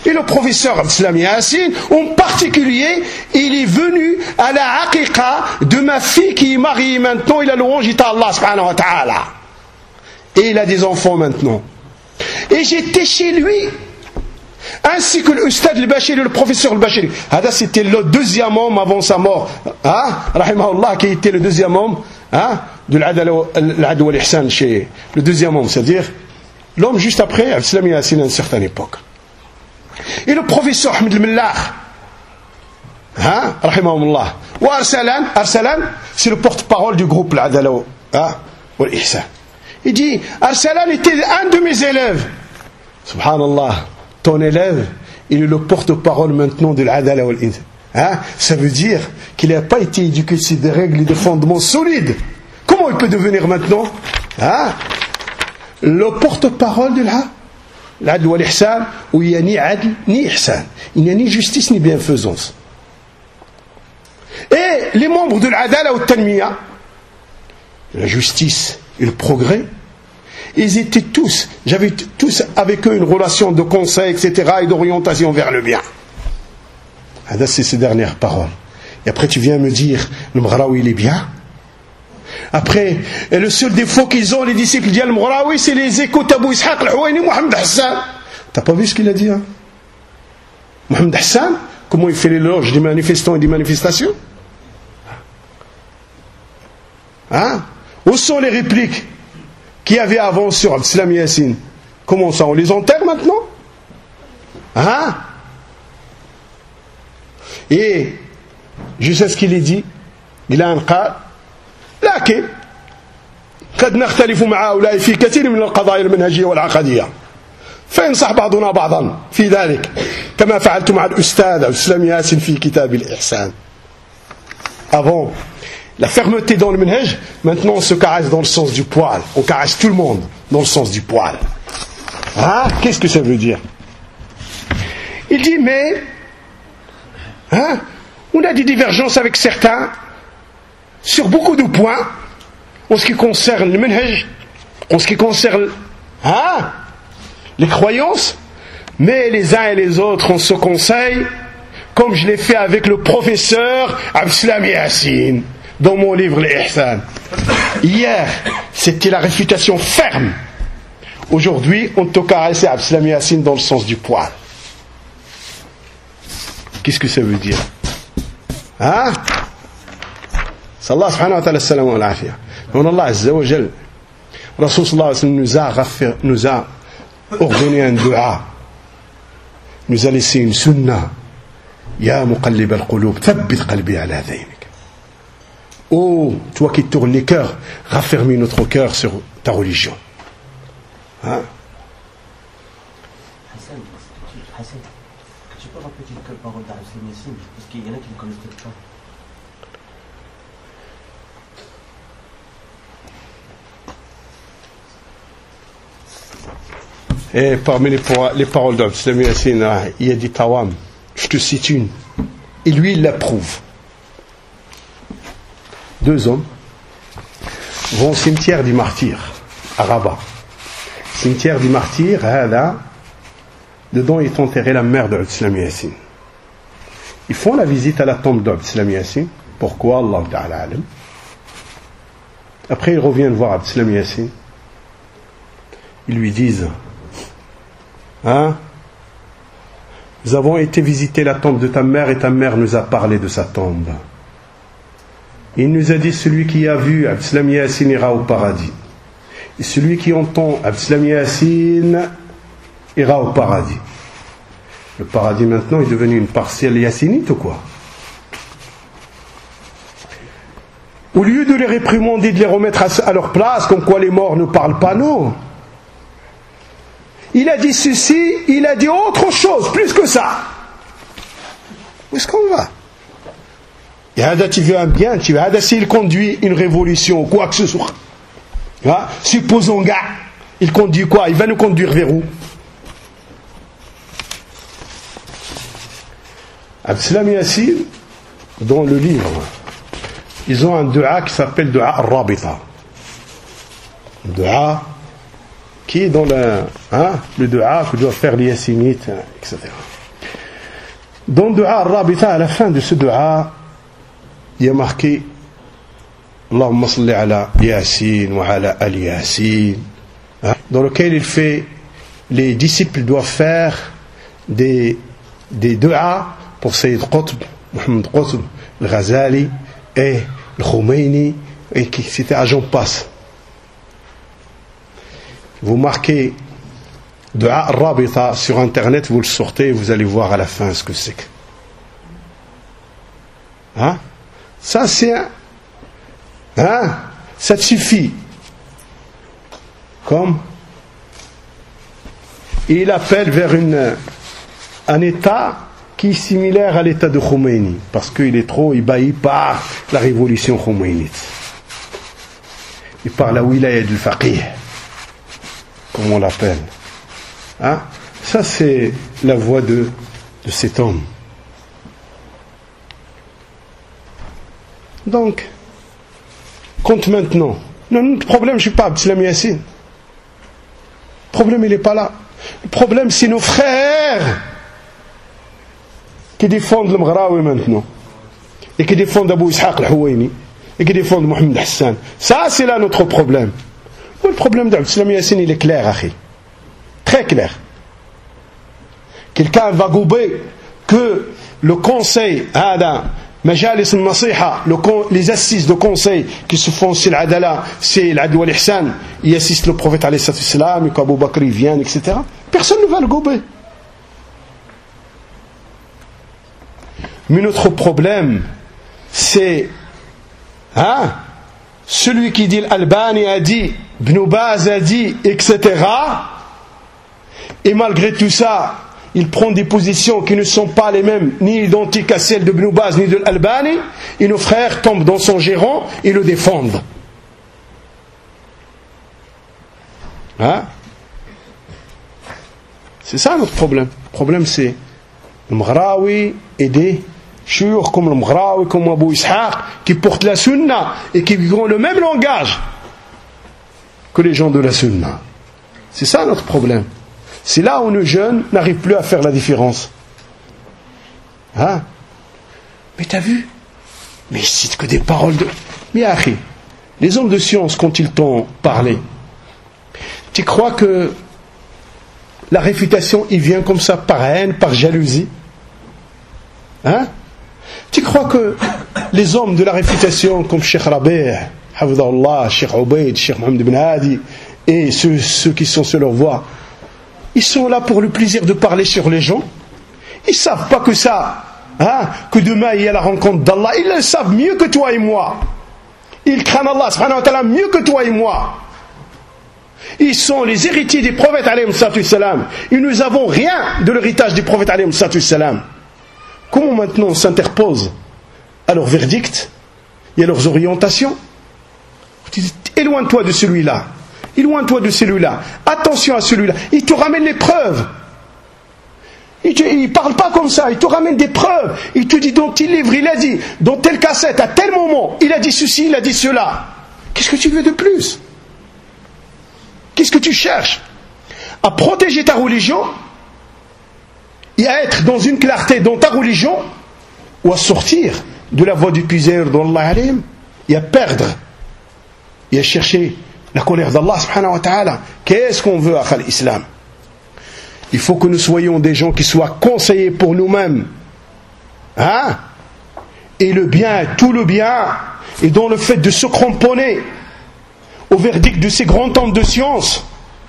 Et le professeur Abdeslam Yassine, en particulier, il est venu à la aqiqa de ma fille qui est mariée maintenant, il a louange à Allah subhanahu wa ta'ala. Et il a des enfants maintenant. Et j'étais chez lui, ainsi que l'Ustad al-Bashiri, le professeur al-Bashiri. C'était le deuxième homme avant sa mort, hein, rahimahullah, qui était le deuxième homme, hein, de l'adl wal-ihsan chez le deuxième homme, c'est-à-dire l'homme juste après Abdeslam Yassine à une certaine époque. Et le professeur Ahmed al-Millah, hein, rahimahullah, ou Arsalan, Arsalan, c'est le porte-parole du groupe l'adl wal-ihsan. Il dit, Arsalan était un de mes élèves. Subhanallah, ton élève, il est le porte-parole maintenant de l'adl wal-ihsan. Hein? Ça veut dire qu'il n'a pas été éduqué sur des règles et des fondements solides. Comment il peut devenir maintenant, hein, le porte-parole de l'adl wal-ihsan, où il n'y a ni adl ni ihsan, il n'y a ni justice ni bienfaisance. Et les membres de l'adala wal-tanmiya, la justice et le progrès, ils étaient tous, j'avais tous avec eux une relation de conseil, et cetera, et d'orientation vers le bien. C'est ces dernières paroles. Et après tu viens me dire, le Mghraoui il est bien. Après, et le seul défaut qu'ils ont, les disciples d'Al Mghraoui, c'est les échos d'Abou Ishaq al-Huwaini, Mohamed Hassan. T'as pas vu ce qu'il a dit, hein? Mohamed Hassan, comment il fait l'éloge des manifestants et des manifestations? Hein? Où sont les répliques qu'il y avait avant sur Abdeslam Yassine? Comment ça, on les enterre maintenant? Hein? Et je sais ce qu'il a dit. Il a un cas. لكن قد نختلف مع هؤلاء في كثير من القضايا المنهجية والعقدية فينصح بعضنا بعضا في ذلك كما فعلت مع الأستاذ Abdeslam Yassine في كتاب الإحسان. Avant la fermeté dans le manhaj, maintenant on se caresse dans le sens du poil, on caresse tout le monde dans le sens du poil. Hein? Qu'est-ce que ça veut dire? Il dit mais hein, on a des divergences avec certains sur beaucoup de points en ce qui concerne le manhaj, en ce qui concerne hein, les croyances, mais les uns et les autres on se conseille, comme je l'ai fait avec le professeur Abdeslam Yassine dans mon livre l'Ihsan. Hier c'était la réfutation ferme, aujourd'hui on te caresse Abdeslam Yassine dans le sens du poil. Qu'est-ce que ça veut dire? Hein? Allah subhanahu wa ta'ala salam wa l'afia. Donc Allah azza wa jal, Rasul sallallahu alayhi wa sallam nous a, raffer, nous a ordonné un dua, nous a laissé une sunna. Ya muqallib al-qulub, thabbit qalbi ala daynik. Oh, toi qui tournes les cœurs, raffermis notre cœur sur ta religion. Hein? Hassan, Hassan, tu peux répéter quelques paroles d'Abdeslam Yassine, parce qu'il y en a qui ne connaissent peut-être pas. Et parmi les, les paroles d'Abdeslam Yassine, il y a dit Tawam, je te cite une. Et lui, il l'approuve. Deux hommes vont au cimetière des martyrs, à Rabat. Cimetière des martyrs, là, dedans est enterrée la mère d'Abdeslam Yassine. Ils font la visite à la tombe d'Abdeslam Yassine. Pourquoi? Allah Ta'ala alam. Après, ils reviennent voir Abdeslam Yassine. Ils lui disent, hein, nous avons été visiter la tombe de ta mère et ta mère nous a parlé de sa tombe. Il nous a dit, celui qui a vu Abdeslam Yassine ira au paradis. Et celui qui entend Abdeslam Yassine ira au paradis. Le paradis maintenant est devenu une parcelle yassinite ou quoi? Au lieu de les réprimander, de les remettre à leur place, comme quoi les morts ne parlent pas, non. Il a dit ceci, il a dit autre chose, plus que ça. Où est-ce qu'on va? Et Hada, tu veux un bien, tu veux Hada, s'il conduit une révolution ou quoi que ce soit. Hein? Supposons, gars, il conduit quoi? Il va nous conduire vers où? Abdeslam Yassine, dans le livre, ils ont un dua qui s'appelle dua al-Rabita. Dua qui est dans le, hein, le dua que doivent faire les yassinites, et cetera. Dans le dua al-Rabita, à la fin de ce dua, il y a marqué Allahumma salli ala Yasin wa ala al Yasin, dans lequel il fait, les disciples doivent faire des, des duas pour Sayyid Qutb, Mohamed Qutb, le Ghazali et le Khomeini, et qui c'était à j'en passe. Vous marquez Dua al-Rabita sur internet, vous le sortez, vous allez voir à la fin ce que c'est que. Hein? Ça c'est un. Hein? Ça te suffit. Comme il appelle vers une, un état qui est similaire à l'état de Khomeini, parce qu'il est trop ébahi par la révolution khomeinite et par la wilaya du faqih, comme on l'appelle. Hein? Ça c'est la voix de, de cet homme. Donc, compte maintenant. Non, le problème, je ne suis pas Abdeslam Yassine. Le problème, il n'est pas là. Le problème, c'est nos frères qui défendent le Mghraoui maintenant, et qui défendent Abou Ishaq al-Huwaini, et qui défendent Mohamed Hassan. Ça, c'est là notre problème. Le problème d'Abdeslam Yassine, il est clair, akhi. Très clair. Quelqu'un va gober que le conseil, Ada, Majalis al-Nasiha, les assises de conseil qui se font, c'est l'Adala, c'est l'Adwa al-Ihsan, ils assistent le prophète alayhi salam, et qu'Abou Bakr il vient, et cetera. Personne ne va le gober. Mais notre problème, c'est hein, celui qui dit l'Albani a dit, Ibn Baz a dit, et cetera. Et malgré tout ça, il prend des positions qui ne sont pas les mêmes, ni identiques à celles de Ibn Baz, ni de l'Albani, et nos frères tombent dans son giron et le défendent. Hein? C'est ça notre problème. Le problème c'est le Mghraoui et des chouyours comme le Mghraoui, comme Abou Ishaq, qui portent la sunna et qui ont le même langage que les gens de la sunna. C'est ça notre problème. C'est là où nos jeunes n'arrivent plus à faire la différence. Hein? Mais t'as vu? Mais ils citent que des paroles de... Mais akhi, les hommes de science, quand ils t'ont parlé, tu crois que la réfutation, il vient comme ça par haine, par jalousie? Hein? Tu crois que les hommes de la réfutation, comme Cheikh Rabi', Hafidahullah, Cheikh Ubaid, Cheikh Mohamed ibn Hadi, et ceux, ceux qui sont sur leur voie, ils sont là pour le plaisir de parler sur les gens? Ils ne savent pas que ça, hein, que demain il y a la rencontre d'Allah. Ils le savent mieux que toi et moi. Ils craignent Allah subhanahu wa ta'ala mieux que toi et moi. Ils sont les héritiers des prophètes alayhim salam. Et nous n'avons rien de l'héritage des prophètes alayhim salam. Comment maintenant on s'interpose à leur verdict et à leurs orientations? Éloigne-toi de celui-là. Éloigne-toi de celui-là. Attention à celui-là. Il te ramène les preuves. Il ne parle pas comme ça. Il te ramène des preuves. Il te dit dans tel livre, il a dit, dans telle cassette, à tel moment, il a dit ceci, il a dit cela. Qu'est-ce que tu veux de plus? Qu'est-ce que tu cherches? À protéger ta religion et à être dans une clarté dans ta religion, ou à sortir de la voie du puiseur d'Allah alim et à perdre et à chercher la colère d'Allah subhanahu wa ta'ala. Qu'est-ce qu'on veut à l'islam? Il faut que nous soyons des gens qui soient conseillés pour nous-mêmes, hein? Et le bien, tout le bien, et dans le fait de se cramponner au verdict de ces grands hommes de science,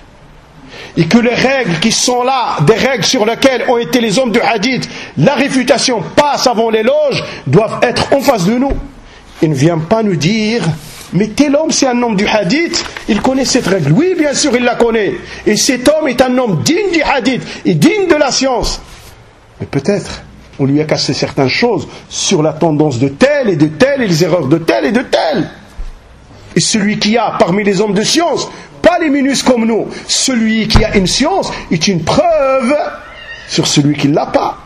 et que les règles qui sont là, des règles sur lesquelles ont été les hommes de hadith, la réfutation passe avant l'éloge, doivent être en face de nous. Il ne vient pas nous dire, mais tel homme c'est un homme du hadith, il connaît cette règle. Oui, bien sûr, il la connaît. Et cet homme est un homme digne du hadith et digne de la science. Mais peut-être, on lui a cassé certaines choses sur la tendance de tel et de tel et les erreurs de tel et de tel. Et celui qui a parmi les hommes de science, pas les minus comme nous, celui qui a une science est une preuve sur celui qui ne l'a pas.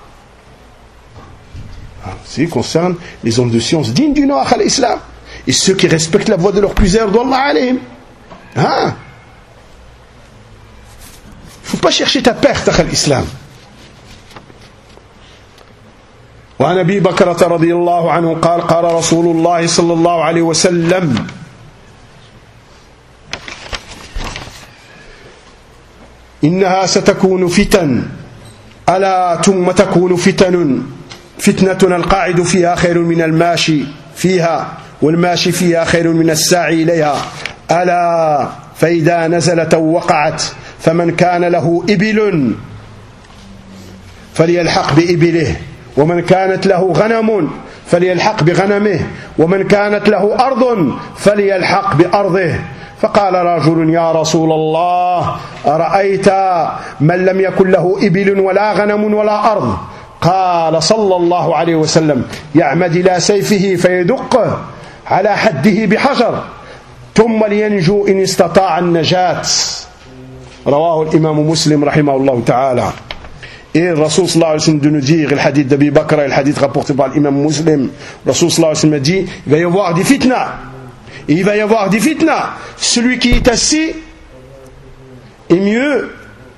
Ce qui concerne les hommes de science dignes du nom à l'islam. Et ceux qui respectent la voie de leur plusieurs d'Allah alayhim. Hein? faut pas chercher ta perte à l'islam. وعن أبي بكرة رضي الله عنه قال قال رسول الله صلى الله عليه وسلم إنها ستكون فتن ألا ثم تكون فتن فتنة القاعد فيها خير من الماشي فيها والماشي فيها خير من الساعي إليها ألا فإذا نزلت وقعت فمن كان له إبل فليلحق بإبله ومن كانت له غنم فليلحق بغنمه ومن كانت له أرض فليلحق بأرضه فقال رجل يا رسول الله أرأيت من لم يكن له إبل ولا غنم ولا أرض قال صلى الله عليه وسلم يعمد إلى سيفه فيدقه على حده بحجر ثم لينجو إن استطاع النجاة رواه الإمام مسلم رحمه الله تعالى. Et le Rasoul sallallahu alayhi wa sallam de nous dire, le hadith d'Abi Bakr et le hadith rapporté par l'imam Muslim, le Rasoul sallallahu alayhi wa sallam a dit, il va y avoir des fitna. Et il va y avoir des fitna. Celui qui est assis est mieux.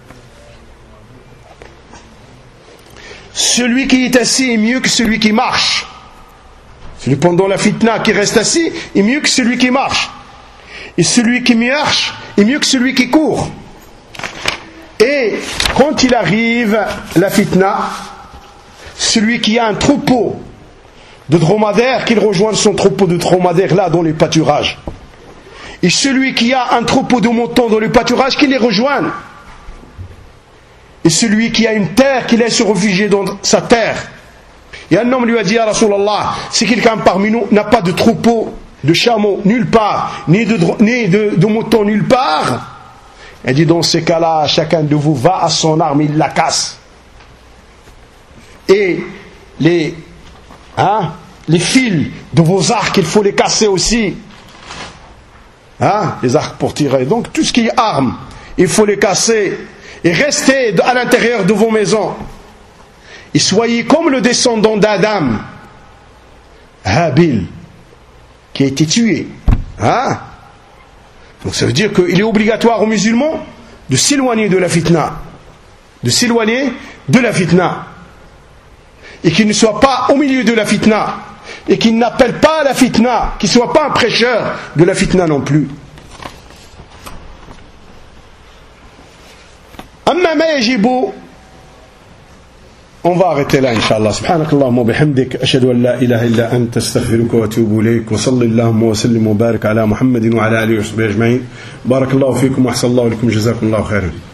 Celui qui est assis est mieux que celui qui marche. Celui pendant la fitna qui reste assis est mieux que celui qui marche. Et celui qui marche est mieux que celui qui court. Et quand il arrive la fitna, celui qui a un troupeau de dromadaires, qu'il rejoigne son troupeau de dromadaires là dans les pâturages. Et celui qui a un troupeau de moutons dans les pâturages, qu'il les rejoigne. Et celui qui a une terre, qu'il laisse se réfugier dans sa terre. Et un homme lui a dit à Rasulallah, si quelqu'un parmi nous n'a pas de troupeau de chameaux nulle part, ni de, ni de, de moutons nulle part, elle dit dans ces cas-là, chacun de vous va à son arme, il la casse. Et les, hein, les fils de vos arcs, il faut les casser aussi. Hein, les arcs pour tirer. Donc tout ce qui est armes, il faut les casser. Et restez à l'intérieur de vos maisons. Et soyez comme le descendant d'Adam, Habil, qui a été tué. Hein? Donc ça veut dire qu'il est obligatoire aux musulmans de s'éloigner de la fitna, de s'éloigner de la fitna, et qu'il ne soit pas au milieu de la fitna, et qu'il n'appelle pas à la fitna, qu'il ne soit pas un prêcheur de la fitna non plus. Amma ma yajibu, on va arrêter là inshallah. Subhanakallahumma wa bihamdik, ashhadu an la ilaha illa anta, astaghfiruka wa atubu ilayk, wa sallallahu wa sallim wa barik ala Muhammadin wa ala alihi wa sahbihi ajma'in. Barakallahu fikum wa ahsanallahu ilaykum, jazakumullahu khairan.